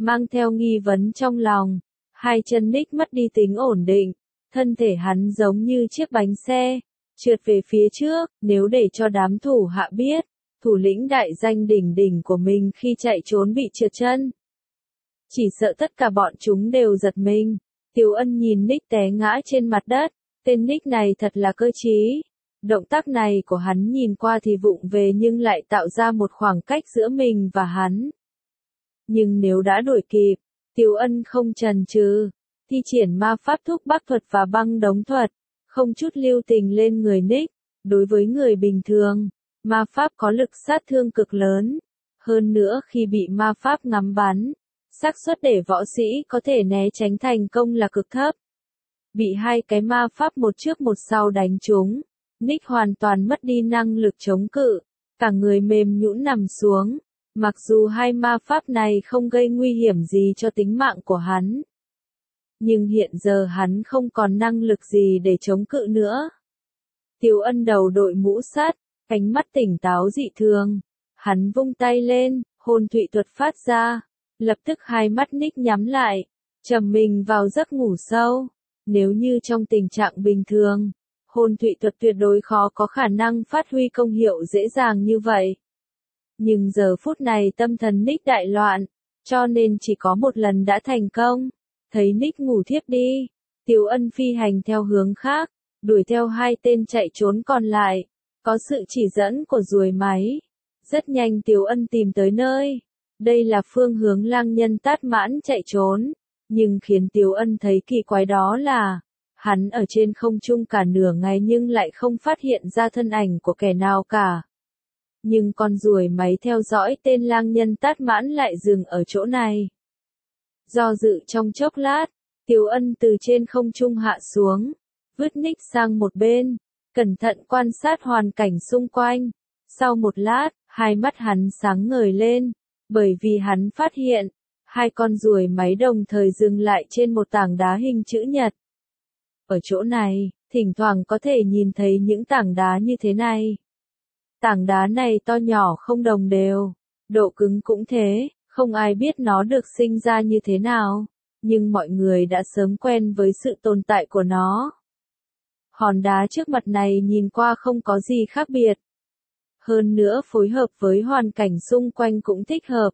mang theo nghi vấn trong lòng. Hai chân Nick mất đi tính ổn định, thân thể hắn giống như chiếc bánh xe, trượt về phía trước. Nếu để cho đám thủ hạ biết, thủ lĩnh đại danh đỉnh đỉnh của mình khi chạy trốn bị trượt chân, chỉ sợ tất cả bọn chúng đều giật mình. Tiếu Ân nhìn Nick té ngã trên mặt đất, tên Nick này thật là cơ trí. Động tác này của hắn nhìn qua thì vụng về nhưng lại tạo ra một khoảng cách giữa mình và hắn. Nhưng nếu đã đuổi kịp, Tiếu Ân không chần chừ, thi triển ma pháp thúc bắc thuật và băng đóng thuật, không chút lưu tình lên người Nick. Đối với người bình thường, ma pháp có lực sát thương cực lớn. Hơn nữa khi bị ma pháp ngắm bắn, xác suất để võ sĩ có thể né tránh thành công là cực thấp. Bị hai cái ma pháp một trước một sau đánh trúng, Nick hoàn toàn mất đi năng lực chống cự, cả người mềm nhũn nằm xuống. Mặc dù hai ma pháp này không gây nguy hiểm gì cho tính mạng của hắn, nhưng hiện giờ hắn không còn năng lực gì để chống cự nữa. Tiếu Ân đầu đội mũ sắt, ánh mắt tỉnh táo dị thường. Hắn vung tay lên, hồn thủy thuật phát ra. Lập tức hai mắt Nick nhắm lại, trầm mình vào giấc ngủ sâu. Nếu như trong tình trạng bình thường, hồn thủy thuật tuyệt đối khó có khả năng phát huy công hiệu dễ dàng như vậy. Nhưng giờ phút này tâm thần Nick đại loạn, cho nên chỉ có một lần đã thành công. Thấy Nick ngủ thiếp đi, Tiếu Ân phi hành theo hướng khác, đuổi theo hai tên chạy trốn còn lại. Có sự chỉ dẫn của ruồi máy, rất nhanh Tiếu Ân tìm tới nơi. Đây là phương hướng lang nhân Tát Mãn chạy trốn. Nhưng khiến Tiếu Ân thấy kỳ quái đó là, hắn ở trên không trung cả nửa ngày nhưng lại không phát hiện ra thân ảnh của kẻ nào cả. Nhưng con ruồi máy theo dõi tên lang nhân Tát Mãn lại dừng ở chỗ này. Do dự trong chốc lát, Tiếu Ân từ trên không trung hạ xuống, vứt Nick sang một bên, cẩn thận quan sát hoàn cảnh xung quanh. Sau một lát, hai mắt hắn sáng ngời lên, bởi vì hắn phát hiện, hai con ruồi máy đồng thời dừng lại trên một tảng đá hình chữ nhật. Ở chỗ này, thỉnh thoảng có thể nhìn thấy những tảng đá như thế này. Tảng đá này to nhỏ không đồng đều, độ cứng cũng thế, không ai biết nó được sinh ra như thế nào, nhưng mọi người đã sớm quen với sự tồn tại của nó. Hòn đá trước mặt này nhìn qua không có gì khác biệt. Hơn nữa phối hợp với hoàn cảnh xung quanh cũng thích hợp.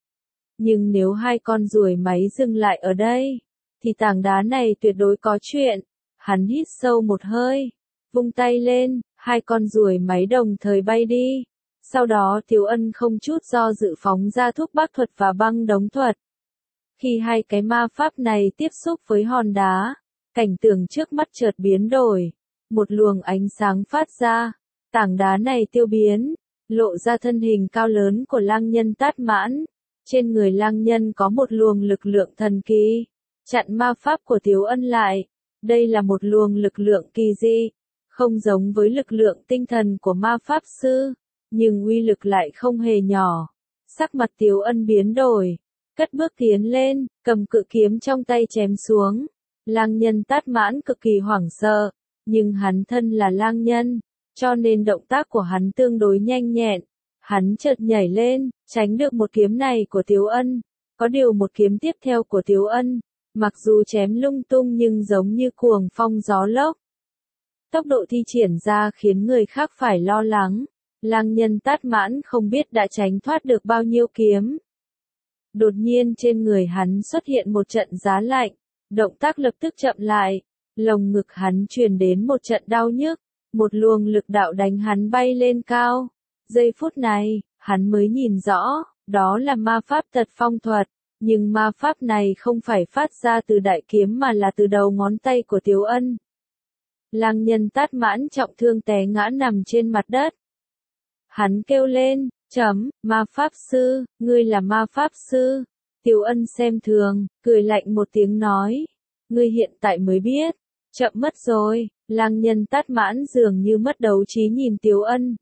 Nhưng nếu hai con ruồi máy dừng lại ở đây, thì tảng đá này tuyệt đối có chuyện. Hắn hít sâu một hơi, vung tay lên, hai con ruồi máy đồng thời bay đi. Sau đó Tiếu Ân không chút do dự phóng ra thúc bắc thuật và băng đóng thuật. Khi hai cái ma pháp này tiếp xúc với hòn đá, cảnh tượng trước mắt chợt biến đổi. Một luồng ánh sáng phát ra, tảng đá này tiêu biến, lộ ra thân hình cao lớn của lang nhân Tát Mãn. Trên người lang nhân có một luồng lực lượng thần kỳ, chặn ma pháp của Tiếu Ân lại. Đây là một luồng lực lượng kỳ dị, không giống với lực lượng tinh thần của ma pháp sư, nhưng uy lực lại không hề nhỏ. Sắc mặt Tiếu Ân biến đổi, cất bước tiến lên, cầm cự kiếm trong tay chém xuống. Lang nhân Tát Mãn cực kỳ hoảng sợ, nhưng hắn thân là lang nhân, cho nên động tác của hắn tương đối nhanh nhẹn. Hắn chợt nhảy lên, tránh được một kiếm này của Tiếu Ân. Có điều một kiếm tiếp theo của Tiếu Ân, mặc dù chém lung tung nhưng giống như cuồng phong gió lốc. Tốc độ thi triển ra khiến người khác phải lo lắng. Lang nhân Tát Mãn không biết đã tránh thoát được bao nhiêu kiếm. Đột nhiên trên người hắn xuất hiện một trận giá lạnh, động tác lập tức chậm lại, lồng ngực hắn truyền đến một trận đau nhức, một luồng lực đạo đánh hắn bay lên cao. Giây phút này, hắn mới nhìn rõ, đó là ma pháp tật phong thuật, nhưng ma pháp này không phải phát ra từ đại kiếm mà là từ đầu ngón tay của Tiếu Ân. Lang nhân Tát Mãn trọng thương té ngã nằm trên mặt đất. Hắn kêu lên, ma pháp sư, ngươi là ma pháp sư. Tiếu Ân xem thường, cười lạnh một tiếng nói, ngươi hiện tại mới biết, chậm mất rồi. Lang nhân Tát Mãn dường như mất đấu trí nhìn Tiếu Ân.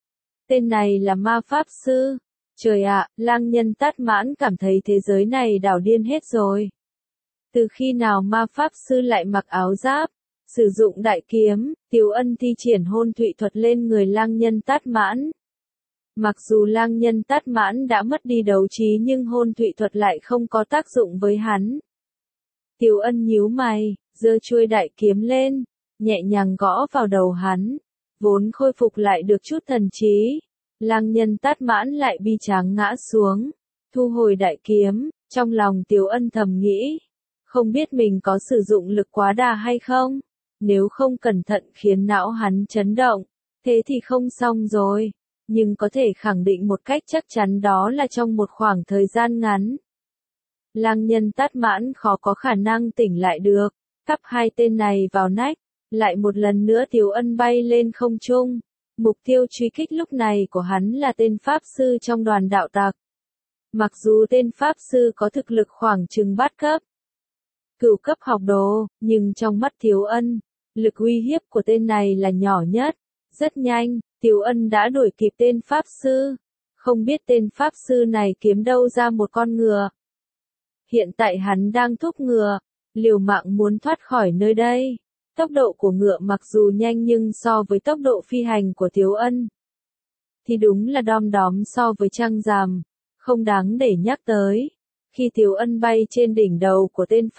Tên này là ma pháp sư. Trời ạ, lang nhân Tát Mãn cảm thấy thế giới này đảo điên hết rồi. Từ khi nào ma pháp sư lại mặc áo giáp, sử dụng đại kiếm? Tiếu Ân thi triển hôn thủy thuật lên người lang nhân Tát Mãn. Mặc dù lang nhân Tát Mãn đã mất đi đấu trí nhưng hôn thụy thuật lại không có tác dụng với hắn. Tiếu Ân nhíu mày, giơ chuôi đại kiếm lên, nhẹ nhàng gõ vào đầu hắn, vốn khôi phục lại được chút thần trí. Lang nhân Tát Mãn lại bi tráng ngã xuống, thu hồi đại kiếm, trong lòng Tiếu Ân thầm nghĩ, không biết mình có sử dụng lực quá đà hay không, nếu không cẩn thận khiến não hắn chấn động, thế thì không xong rồi, nhưng có thể khẳng định một cách chắc chắn đó là trong một khoảng thời gian ngắn. Lang nhân Tát Mãn khó có khả năng tỉnh lại được, cắp hai tên này vào nách, lại một lần nữa Tiếu Ân bay lên không trung. Mục tiêu truy kích lúc này của hắn là tên Pháp Sư trong đoàn đạo tặc. Mặc dù tên Pháp Sư có thực lực khoảng chừng bát cấp, cửu cấp học đồ, nhưng trong mắt Tiếu Ân, lực uy hiếp của tên này là nhỏ nhất. Rất nhanh, Tiếu Ân đã đuổi kịp tên Pháp Sư. Không biết tên Pháp Sư này kiếm đâu ra một con ngựa. Hiện tại hắn đang thúc ngựa, liều mạng muốn thoát khỏi nơi đây. Tốc độ của ngựa mặc dù nhanh nhưng so với tốc độ phi hành của Tiếu Ân thì đúng là đom đóm so với trăng rằm, không đáng để nhắc tới. Khi Tiếu Ân bay trên đỉnh đầu của tên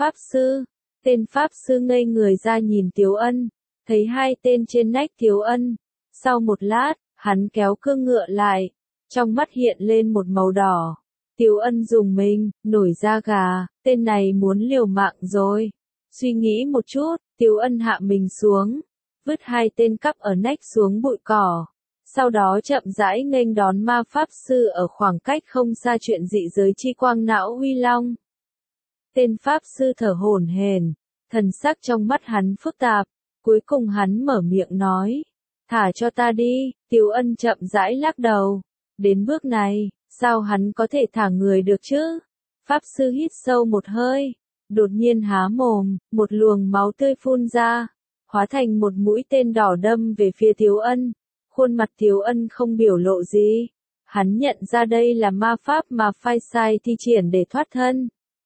Pháp Sư ngây người ra nhìn Tiếu Ân, thấy hai tên trên nách Tiếu Ân. Sau một lát, hắn kéo cương ngựa lại, trong mắt hiện lên một màu đỏ. Tiếu Ân rùng mình, nổi da gà, tên này muốn liều mạng rồi. Suy nghĩ một chút, Tiếu Ân hạ mình xuống, vứt hai tên cắp ở nách xuống bụi cỏ. Sau đó chậm rãi nghênh đón ma Pháp Sư ở khoảng cách không xa chuyện dị giới chi quang não uy long. Tên Pháp Sư thở hổn hển, thần sắc trong mắt hắn phức tạp, cuối cùng hắn mở miệng nói, thả cho ta đi. Tiếu Ân chậm rãi lắc đầu, đến bước này, sao hắn có thể thả người được chứ? Pháp Sư hít sâu một hơi, đột nhiên há mồm, một luồng máu tươi phun ra, hóa thành một mũi tên đỏ đâm về phía Tiếu Ân. Khuôn mặt Tiếu Ân không biểu lộ gì, hắn nhận ra đây là ma pháp mà Phai Sai thi triển để thoát thân.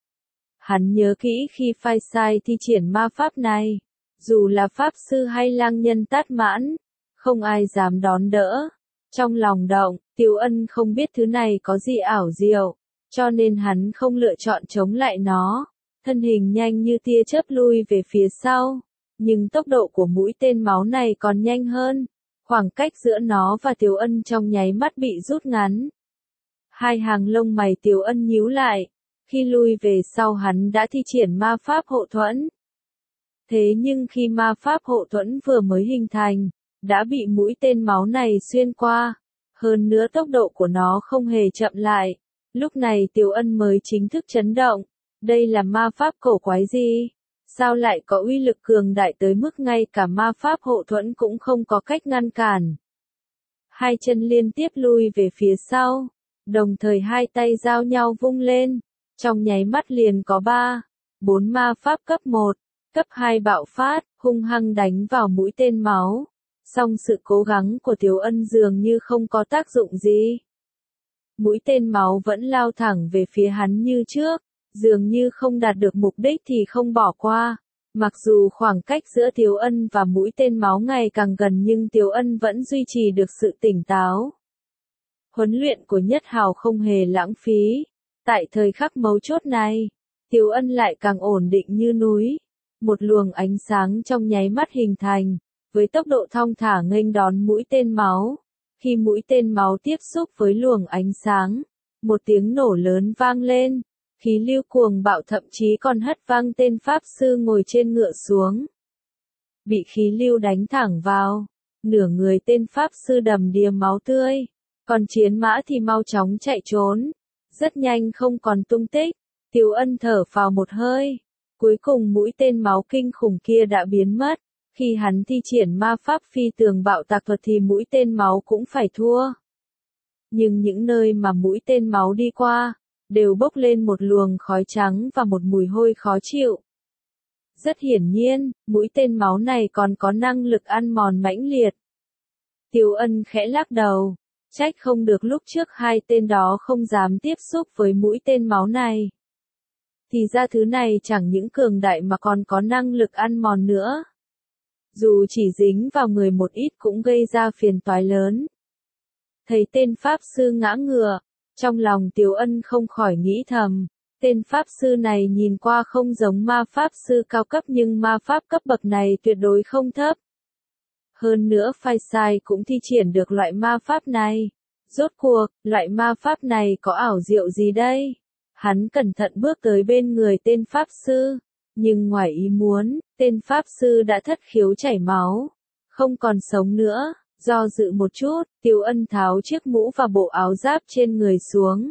Hắn nhớ kỹ khi Phai Sai thi triển ma pháp này, dù là Pháp Sư hay lang nhân Tát Mãn, không ai dám đón đỡ. Trong lòng động, Tiếu Ân không biết thứ này có gì ảo diệu, cho nên hắn không lựa chọn chống lại nó. Thân hình nhanh như tia chớp lui về phía sau, nhưng tốc độ của mũi tên máu này còn nhanh hơn. Khoảng cách giữa nó và Tiếu Ân trong nháy mắt bị rút ngắn. Hai hàng lông mày Tiếu Ân nhíu lại, khi lui về sau hắn đã thi triển ma pháp hộ thuẫn. Thế nhưng khi ma pháp hộ thuẫn vừa mới hình thành, đã bị mũi tên máu này xuyên qua. Hơn nữa tốc độ của nó không hề chậm lại. Lúc này Tiếu Ân mới chính thức chấn động. Đây là ma pháp cổ quái gì? Sao lại có uy lực cường đại tới mức ngay cả ma pháp hộ thuẫn cũng không có cách ngăn cản? Hai chân liên tiếp lui về phía sau, đồng thời hai tay giao nhau vung lên. Trong nháy mắt liền có 4 ma pháp cấp 1, cấp 2 bạo phát, hung hăng đánh vào mũi tên máu. Song sự cố gắng của Tiếu Ân dường như không có tác dụng gì. Mũi tên máu vẫn lao thẳng về phía hắn như trước, dường như không đạt được mục đích thì không bỏ qua. Mặc dù khoảng cách giữa Tiếu Ân và mũi tên máu ngày càng gần nhưng Tiếu Ân vẫn duy trì được sự tỉnh táo. Huấn luyện của Nhất Hào không hề lãng phí. Tại thời khắc mấu chốt này, Tiếu Ân lại càng ổn định như núi. Một luồng ánh sáng trong nháy mắt hình thành, với tốc độ thong thả nghênh đón mũi tên máu. Khi mũi tên máu tiếp xúc với luồng ánh sáng, một tiếng nổ lớn vang lên. Khí lưu cuồng bạo thậm chí còn hất văng tên Pháp Sư ngồi trên ngựa xuống. Bị khí lưu đánh thẳng vào, nửa người tên Pháp Sư đầm đìa máu tươi, còn chiến mã thì mau chóng chạy trốn. Rất nhanh không còn tung tích, Tiếu Ân thở phào một hơi. Cuối cùng mũi tên máu kinh khủng kia đã biến mất. Khi hắn thi triển ma pháp phi tường bạo tạc thuật thì mũi tên máu cũng phải thua. Nhưng những nơi mà mũi tên máu đi qua, đều bốc lên một luồng khói trắng và một mùi hôi khó chịu. Rất hiển nhiên, mũi tên máu này còn có năng lực ăn mòn mãnh liệt. Tiếu Ân khẽ lắc đầu, trách không được lúc trước hai tên đó không dám tiếp xúc với mũi tên máu này. Thì ra thứ này chẳng những cường đại mà còn có năng lực ăn mòn nữa. Dù chỉ dính vào người một ít cũng gây ra phiền toái lớn. Thấy tên Pháp Sư ngã ngửa, trong lòng Tiếu Ân không khỏi nghĩ thầm, tên Pháp Sư này nhìn qua không giống ma Pháp Sư cao cấp nhưng ma Pháp cấp bậc này tuyệt đối không thấp. Hơn nữa Phai Sai cũng thi triển được loại ma Pháp này. Rốt cuộc, loại ma Pháp này có ảo diệu gì đây? Hắn cẩn thận bước tới bên người tên Pháp Sư. Nhưng ngoài ý muốn, tên Pháp Sư đã thất khiếu chảy máu. Không còn sống nữa. Do dự một chút, Tiếu Ân tháo chiếc mũ và bộ áo giáp trên người xuống.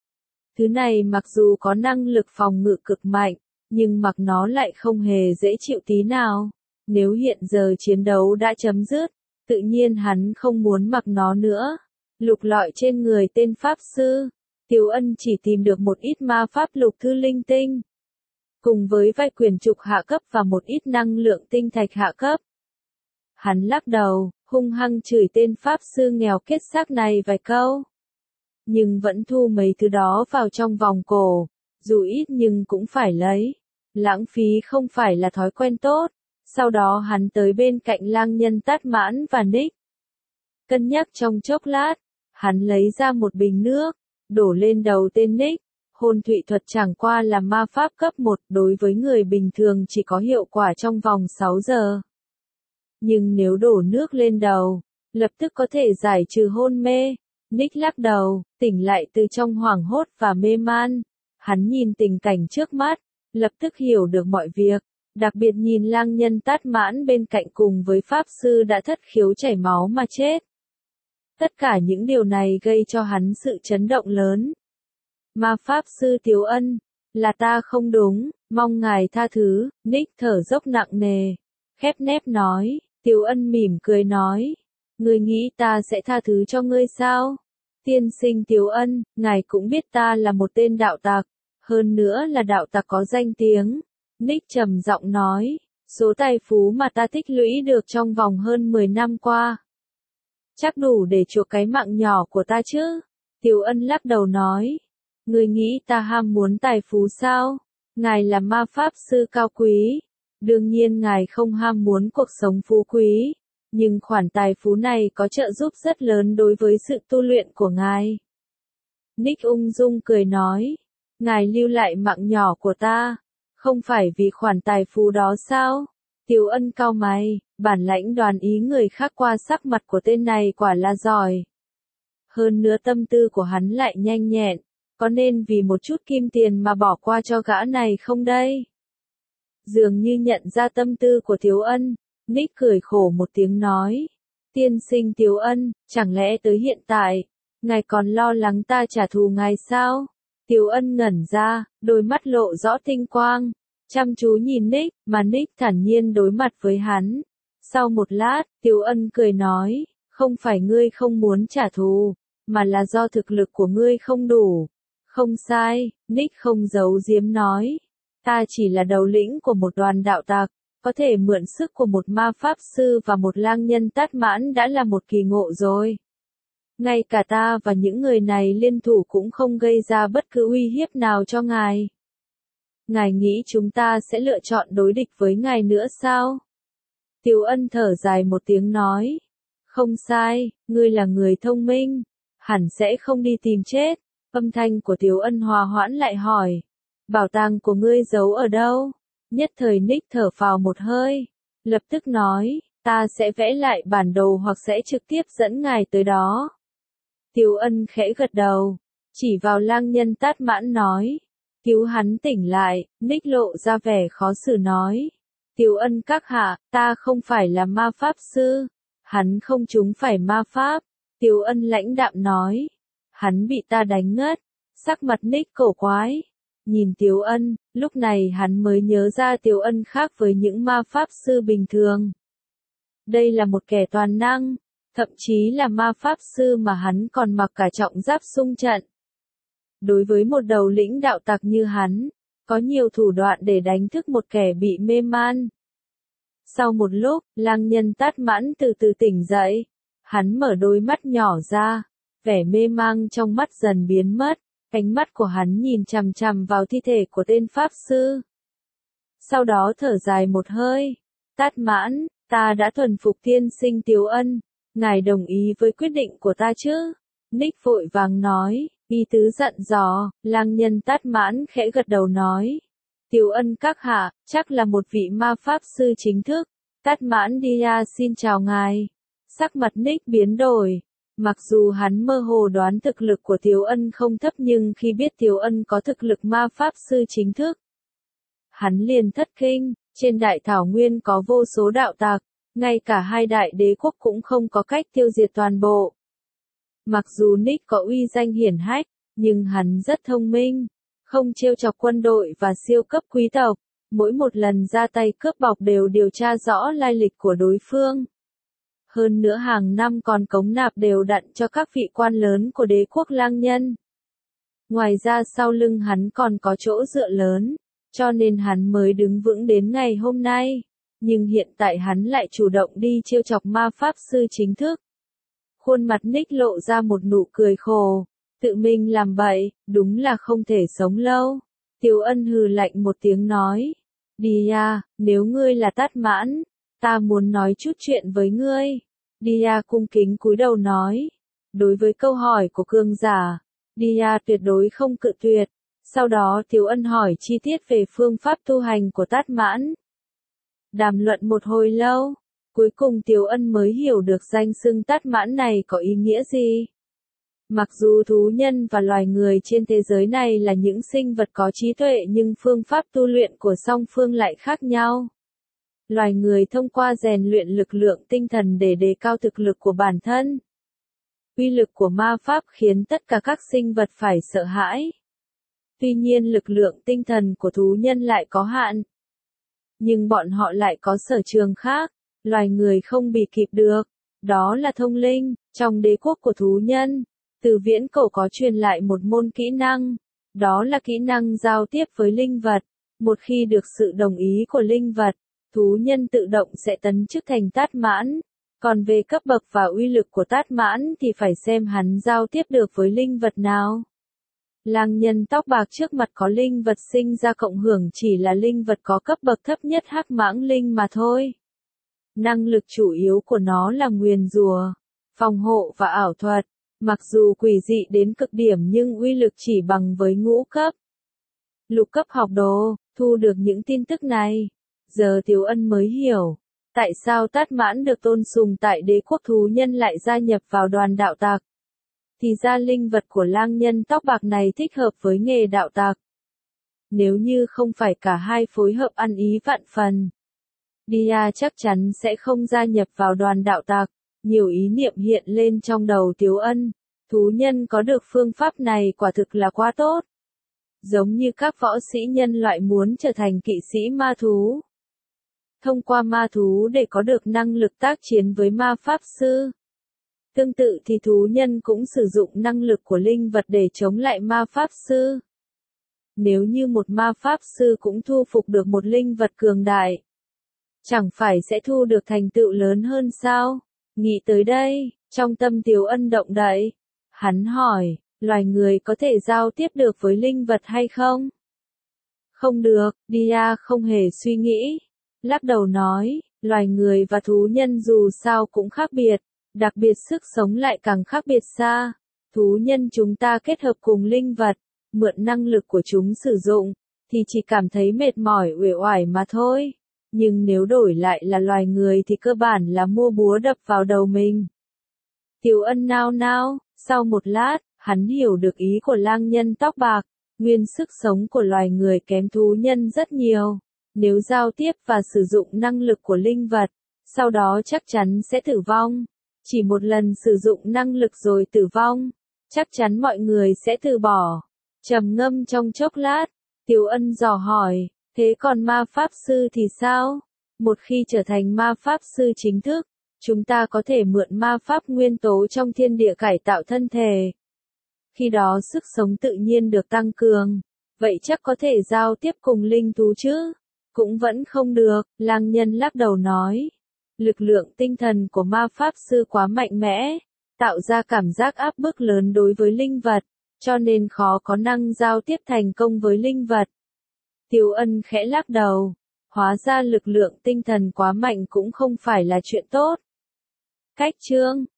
Thứ này mặc dù có năng lực phòng ngự cực mạnh, nhưng mặc nó lại không hề dễ chịu tí nào. Nếu hiện giờ chiến đấu đã chấm dứt, tự nhiên hắn không muốn mặc nó nữa. Lục lọi trên người tên Pháp Sư, Tiếu Ân chỉ tìm được một ít ma Pháp lục thư linh tinh. Cùng với vài quyển trục hạ cấp và một ít năng lượng tinh thạch hạ cấp. Hắn lắc đầu, hung hăng chửi tên Pháp Sư nghèo kết xác này vài câu. Nhưng vẫn thu mấy thứ đó vào trong vòng cổ, dù ít nhưng cũng phải lấy. Lãng phí không phải là thói quen tốt. Sau đó hắn tới bên cạnh lang nhân Tát Mãn và Nick. Cân nhắc trong chốc lát, hắn lấy ra một bình nước, đổ lên đầu tên Nick. Hồn thủy thuật chẳng qua là ma pháp cấp 1, đối với người bình thường chỉ có hiệu quả trong vòng 6 giờ. Nhưng nếu đổ nước lên đầu, lập tức có thể giải trừ hôn mê. Nick lắc đầu, tỉnh lại từ trong hoảng hốt và mê man. Hắn nhìn tình cảnh trước mắt, lập tức hiểu được mọi việc. Đặc biệt nhìn lang nhân Tát Mãn bên cạnh cùng với Pháp Sư đã thất khiếu chảy máu mà chết. Tất cả những điều này gây cho hắn sự chấn động lớn. Ma Pháp Sư Tiếu Ân, là ta không đúng, mong ngài tha thứ. Nick thở dốc nặng nề, khép nép nói. Tiếu Ân mỉm cười nói, ngươi nghĩ ta sẽ tha thứ cho ngươi sao? Tiên sinh Tiếu Ân, ngài cũng biết ta là một tên đạo tặc, hơn nữa là đạo tặc có danh tiếng. Nick trầm giọng nói, số tài phú mà ta tích lũy được trong vòng hơn 10 năm qua. Chắc đủ để chuộc cái mạng nhỏ của ta chứ? Tiếu Ân lắc đầu nói, ngươi nghĩ ta ham muốn tài phú sao? Ngài là ma Pháp Sư cao quý. Đương nhiên ngài không ham muốn cuộc sống phú quý, nhưng khoản tài phú này có trợ giúp rất lớn đối với sự tu luyện của ngài. Nick ung dung cười nói, ngài lưu lại mạng nhỏ của ta, không phải vì khoản tài phú đó sao? Tiếu Ân cau mày, bản lãnh đoán ý người khác qua sắc mặt của tên này quả là giỏi. Hơn nữa tâm tư của hắn lại nhanh nhẹn, có nên vì một chút kim tiền mà bỏ qua cho gã này không đây? Dường như nhận ra tâm tư của Tiếu Ân, Nick cười khổ một tiếng nói. Tiên sinh Tiếu Ân, chẳng lẽ tới hiện tại, ngài còn lo lắng ta trả thù ngài sao? Tiếu Ân ngẩn ra, đôi mắt lộ rõ tinh quang, chăm chú nhìn Nick, mà Nick thản nhiên đối mặt với hắn. Sau một lát, Tiếu Ân cười nói, không phải ngươi không muốn trả thù, mà là do thực lực của ngươi không đủ. Không sai, Nick không giấu giếm nói. Ta chỉ là đầu lĩnh của một đoàn đạo tặc, có thể mượn sức của một ma Pháp Sư và một lang nhân Tát Mãn đã là một kỳ ngộ rồi. Ngay cả ta và những người này liên thủ cũng không gây ra bất cứ uy hiếp nào cho ngài. Ngài nghĩ chúng ta sẽ lựa chọn đối địch với ngài nữa sao? Tiếu Ân thở dài một tiếng nói. Không sai, ngươi là người thông minh, hẳn sẽ không đi tìm chết. Âm thanh của Tiếu Ân hòa hoãn lại hỏi. Bảo tàng của ngươi giấu ở đâu? Nhất thời Nick thở phào một hơi, lập tức nói, ta sẽ vẽ lại bản đồ hoặc sẽ trực tiếp dẫn ngài tới đó. Tiếu Ân khẽ gật đầu, chỉ vào lang nhân Tát Mãn nói, cứu hắn tỉnh lại. Nick lộ ra vẻ khó xử nói, Tiếu Ân các hạ, ta không phải là ma Pháp Sư. Hắn không trúng phải ma Pháp. Tiếu Ân lãnh đạm nói, hắn bị ta đánh ngất. Sắc mặt Nick cổ quái. Nhìn Tiếu Ân, lúc này hắn mới nhớ ra Tiếu Ân khác với những ma Pháp Sư bình thường. Đây là một kẻ toàn năng, thậm chí là ma Pháp Sư mà hắn còn mặc cả trọng giáp xung trận. Đối với một đầu lĩnh đạo tặc như hắn, có nhiều thủ đoạn để đánh thức một kẻ bị mê man. Sau một lúc, lang nhân Tát Mãn từ từ tỉnh dậy. Hắn mở đôi mắt nhỏ ra, vẻ mê mang trong mắt dần biến mất. Ánh mắt của hắn nhìn chằm chằm vào thi thể của tên Pháp Sư. Sau đó thở dài một hơi. Tát Mãn, ta đã thuần phục tiên sinh Tiếu Ân. Ngài đồng ý với quyết định của ta chứ? Nick vội vàng nói, ý tứ dặn dò, lang nhân Tát Mãn khẽ gật đầu nói. Tiểu Ân các hạ, chắc là một vị ma pháp sư chính thức. Tát Mãn Dia xin chào ngài. Sắc mặt Nick biến đổi. Mặc dù hắn mơ hồ đoán thực lực của Tiểu Ân không thấp nhưng khi biết Tiểu Ân có thực lực ma pháp sư chính thức, hắn liền thất kinh. Trên đại thảo nguyên có vô số đạo tặc, ngay cả hai đại đế quốc cũng không có cách tiêu diệt toàn bộ. Mặc dù Nick có uy danh hiển hách, nhưng hắn rất thông minh, không trêu chọc quân đội và siêu cấp quý tộc, mỗi một lần ra tay cướp bóc đều điều tra rõ lai lịch của đối phương. Hơn nữa hàng năm còn cống nạp đều đặn cho các vị quan lớn của đế quốc lang nhân. Ngoài ra sau lưng hắn còn có chỗ dựa lớn, cho nên hắn mới đứng vững đến ngày hôm nay. Nhưng hiện tại hắn lại chủ động đi trêu chọc ma pháp sư chính thức. Khuôn mặt Nick lộ ra một nụ cười khổ. Tự mình làm bậy, đúng là không thể sống lâu. Tiểu Ân hừ lạnh một tiếng nói. Dia, nếu ngươi là Tát Mãn, ta muốn nói chút chuyện với ngươi. Dia cung kính cúi đầu nói. Đối với câu hỏi của cường giả, Dia tuyệt đối không cự tuyệt. Sau đó Tiểu Ân hỏi chi tiết về phương pháp tu hành của Tát Mãn. Đàm luận một hồi lâu, cuối cùng Tiểu Ân mới hiểu được danh xưng Tát Mãn này có ý nghĩa gì. Mặc dù thú nhân và loài người trên thế giới này là những sinh vật có trí tuệ nhưng phương pháp tu luyện của song phương lại khác nhau. Loài người thông qua rèn luyện lực lượng tinh thần để đề cao thực lực của bản thân. Uy lực của ma pháp khiến tất cả các sinh vật phải sợ hãi. Tuy nhiên lực lượng tinh thần của thú nhân lại có hạn. Nhưng bọn họ lại có sở trường khác, loài người không bị kịp được. Đó là thông linh. Trong đế quốc của thú nhân, từ viễn cổ có truyền lại một môn kỹ năng. Đó là kỹ năng giao tiếp với linh vật. Một khi được sự đồng ý của linh vật, thú nhân tự động sẽ tấn chức thành Tát Mãn. Còn về cấp bậc và uy lực của Tát Mãn thì phải xem hắn giao tiếp được với linh vật nào. Lang nhân tóc bạc trước mặt có linh vật sinh ra cộng hưởng chỉ là linh vật có cấp bậc thấp nhất hắc mãng linh mà thôi. Năng lực chủ yếu của nó là nguyền rủa, phòng hộ và ảo thuật. Mặc dù quỷ dị đến cực điểm nhưng uy lực chỉ bằng với ngũ cấp. Lục cấp học đồ, thu được những tin tức này. Giờ Tiểu Ân mới hiểu, tại sao Tát Mãn được tôn sùng tại đế quốc thú nhân lại gia nhập vào đoàn đạo tặc. Thì ra linh vật của lang nhân tóc bạc này thích hợp với nghề đạo tặc. Nếu như không phải cả hai phối hợp ăn ý vạn phần, Dia chắc chắn sẽ không gia nhập vào đoàn đạo tặc. Nhiều ý niệm hiện lên trong đầu Tiểu Ân. Thú nhân có được phương pháp này quả thực là quá tốt. Giống như các võ sĩ nhân loại muốn trở thành kỵ sĩ ma thú. Thông qua ma thú để có được năng lực tác chiến với ma pháp sư. Tương tự thì thú nhân cũng sử dụng năng lực của linh vật để chống lại ma pháp sư. Nếu như một ma pháp sư cũng thu phục được một linh vật cường đại, chẳng phải sẽ thu được thành tựu lớn hơn sao? Nghĩ tới đây, trong tâm Tiểu Ân động đậy. Hắn hỏi, loài người có thể giao tiếp được với linh vật hay không? Không được, Dia không hề suy nghĩ. Lắc đầu nói, loài người và thú nhân dù sao cũng khác biệt, đặc biệt sức sống lại càng khác biệt xa. Thú nhân chúng ta kết hợp cùng linh vật, mượn năng lực của chúng sử dụng, thì chỉ cảm thấy mệt mỏi uể oải mà thôi. Nhưng nếu đổi lại là loài người thì cơ bản là mua búa đập vào đầu mình. Tiểu Ân nao nao, sau một lát, hắn hiểu được ý của lang nhân tóc bạc. Nguyên sức sống của loài người kém thú nhân rất nhiều. Nếu giao tiếp và sử dụng năng lực của linh vật, sau đó chắc chắn sẽ tử vong. Chỉ một lần sử dụng năng lực rồi tử vong, chắc chắn mọi người sẽ từ bỏ. Trầm ngâm trong chốc lát, Tiểu Ân dò hỏi, thế còn ma pháp sư thì sao? Một khi trở thành ma pháp sư chính thức, chúng ta có thể mượn ma pháp nguyên tố trong thiên địa cải tạo thân thể. Khi đó sức sống tự nhiên được tăng cường, vậy chắc có thể giao tiếp cùng linh thú chứ? Cũng vẫn không được, lang nhân lắc đầu nói. Lực lượng tinh thần của ma pháp sư quá mạnh mẽ, tạo ra cảm giác áp bức lớn đối với linh vật, cho nên khó có năng giao tiếp thành công với linh vật. Tiểu Ân khẽ lắc đầu, hóa ra lực lượng tinh thần quá mạnh cũng không phải là chuyện tốt. Cách chương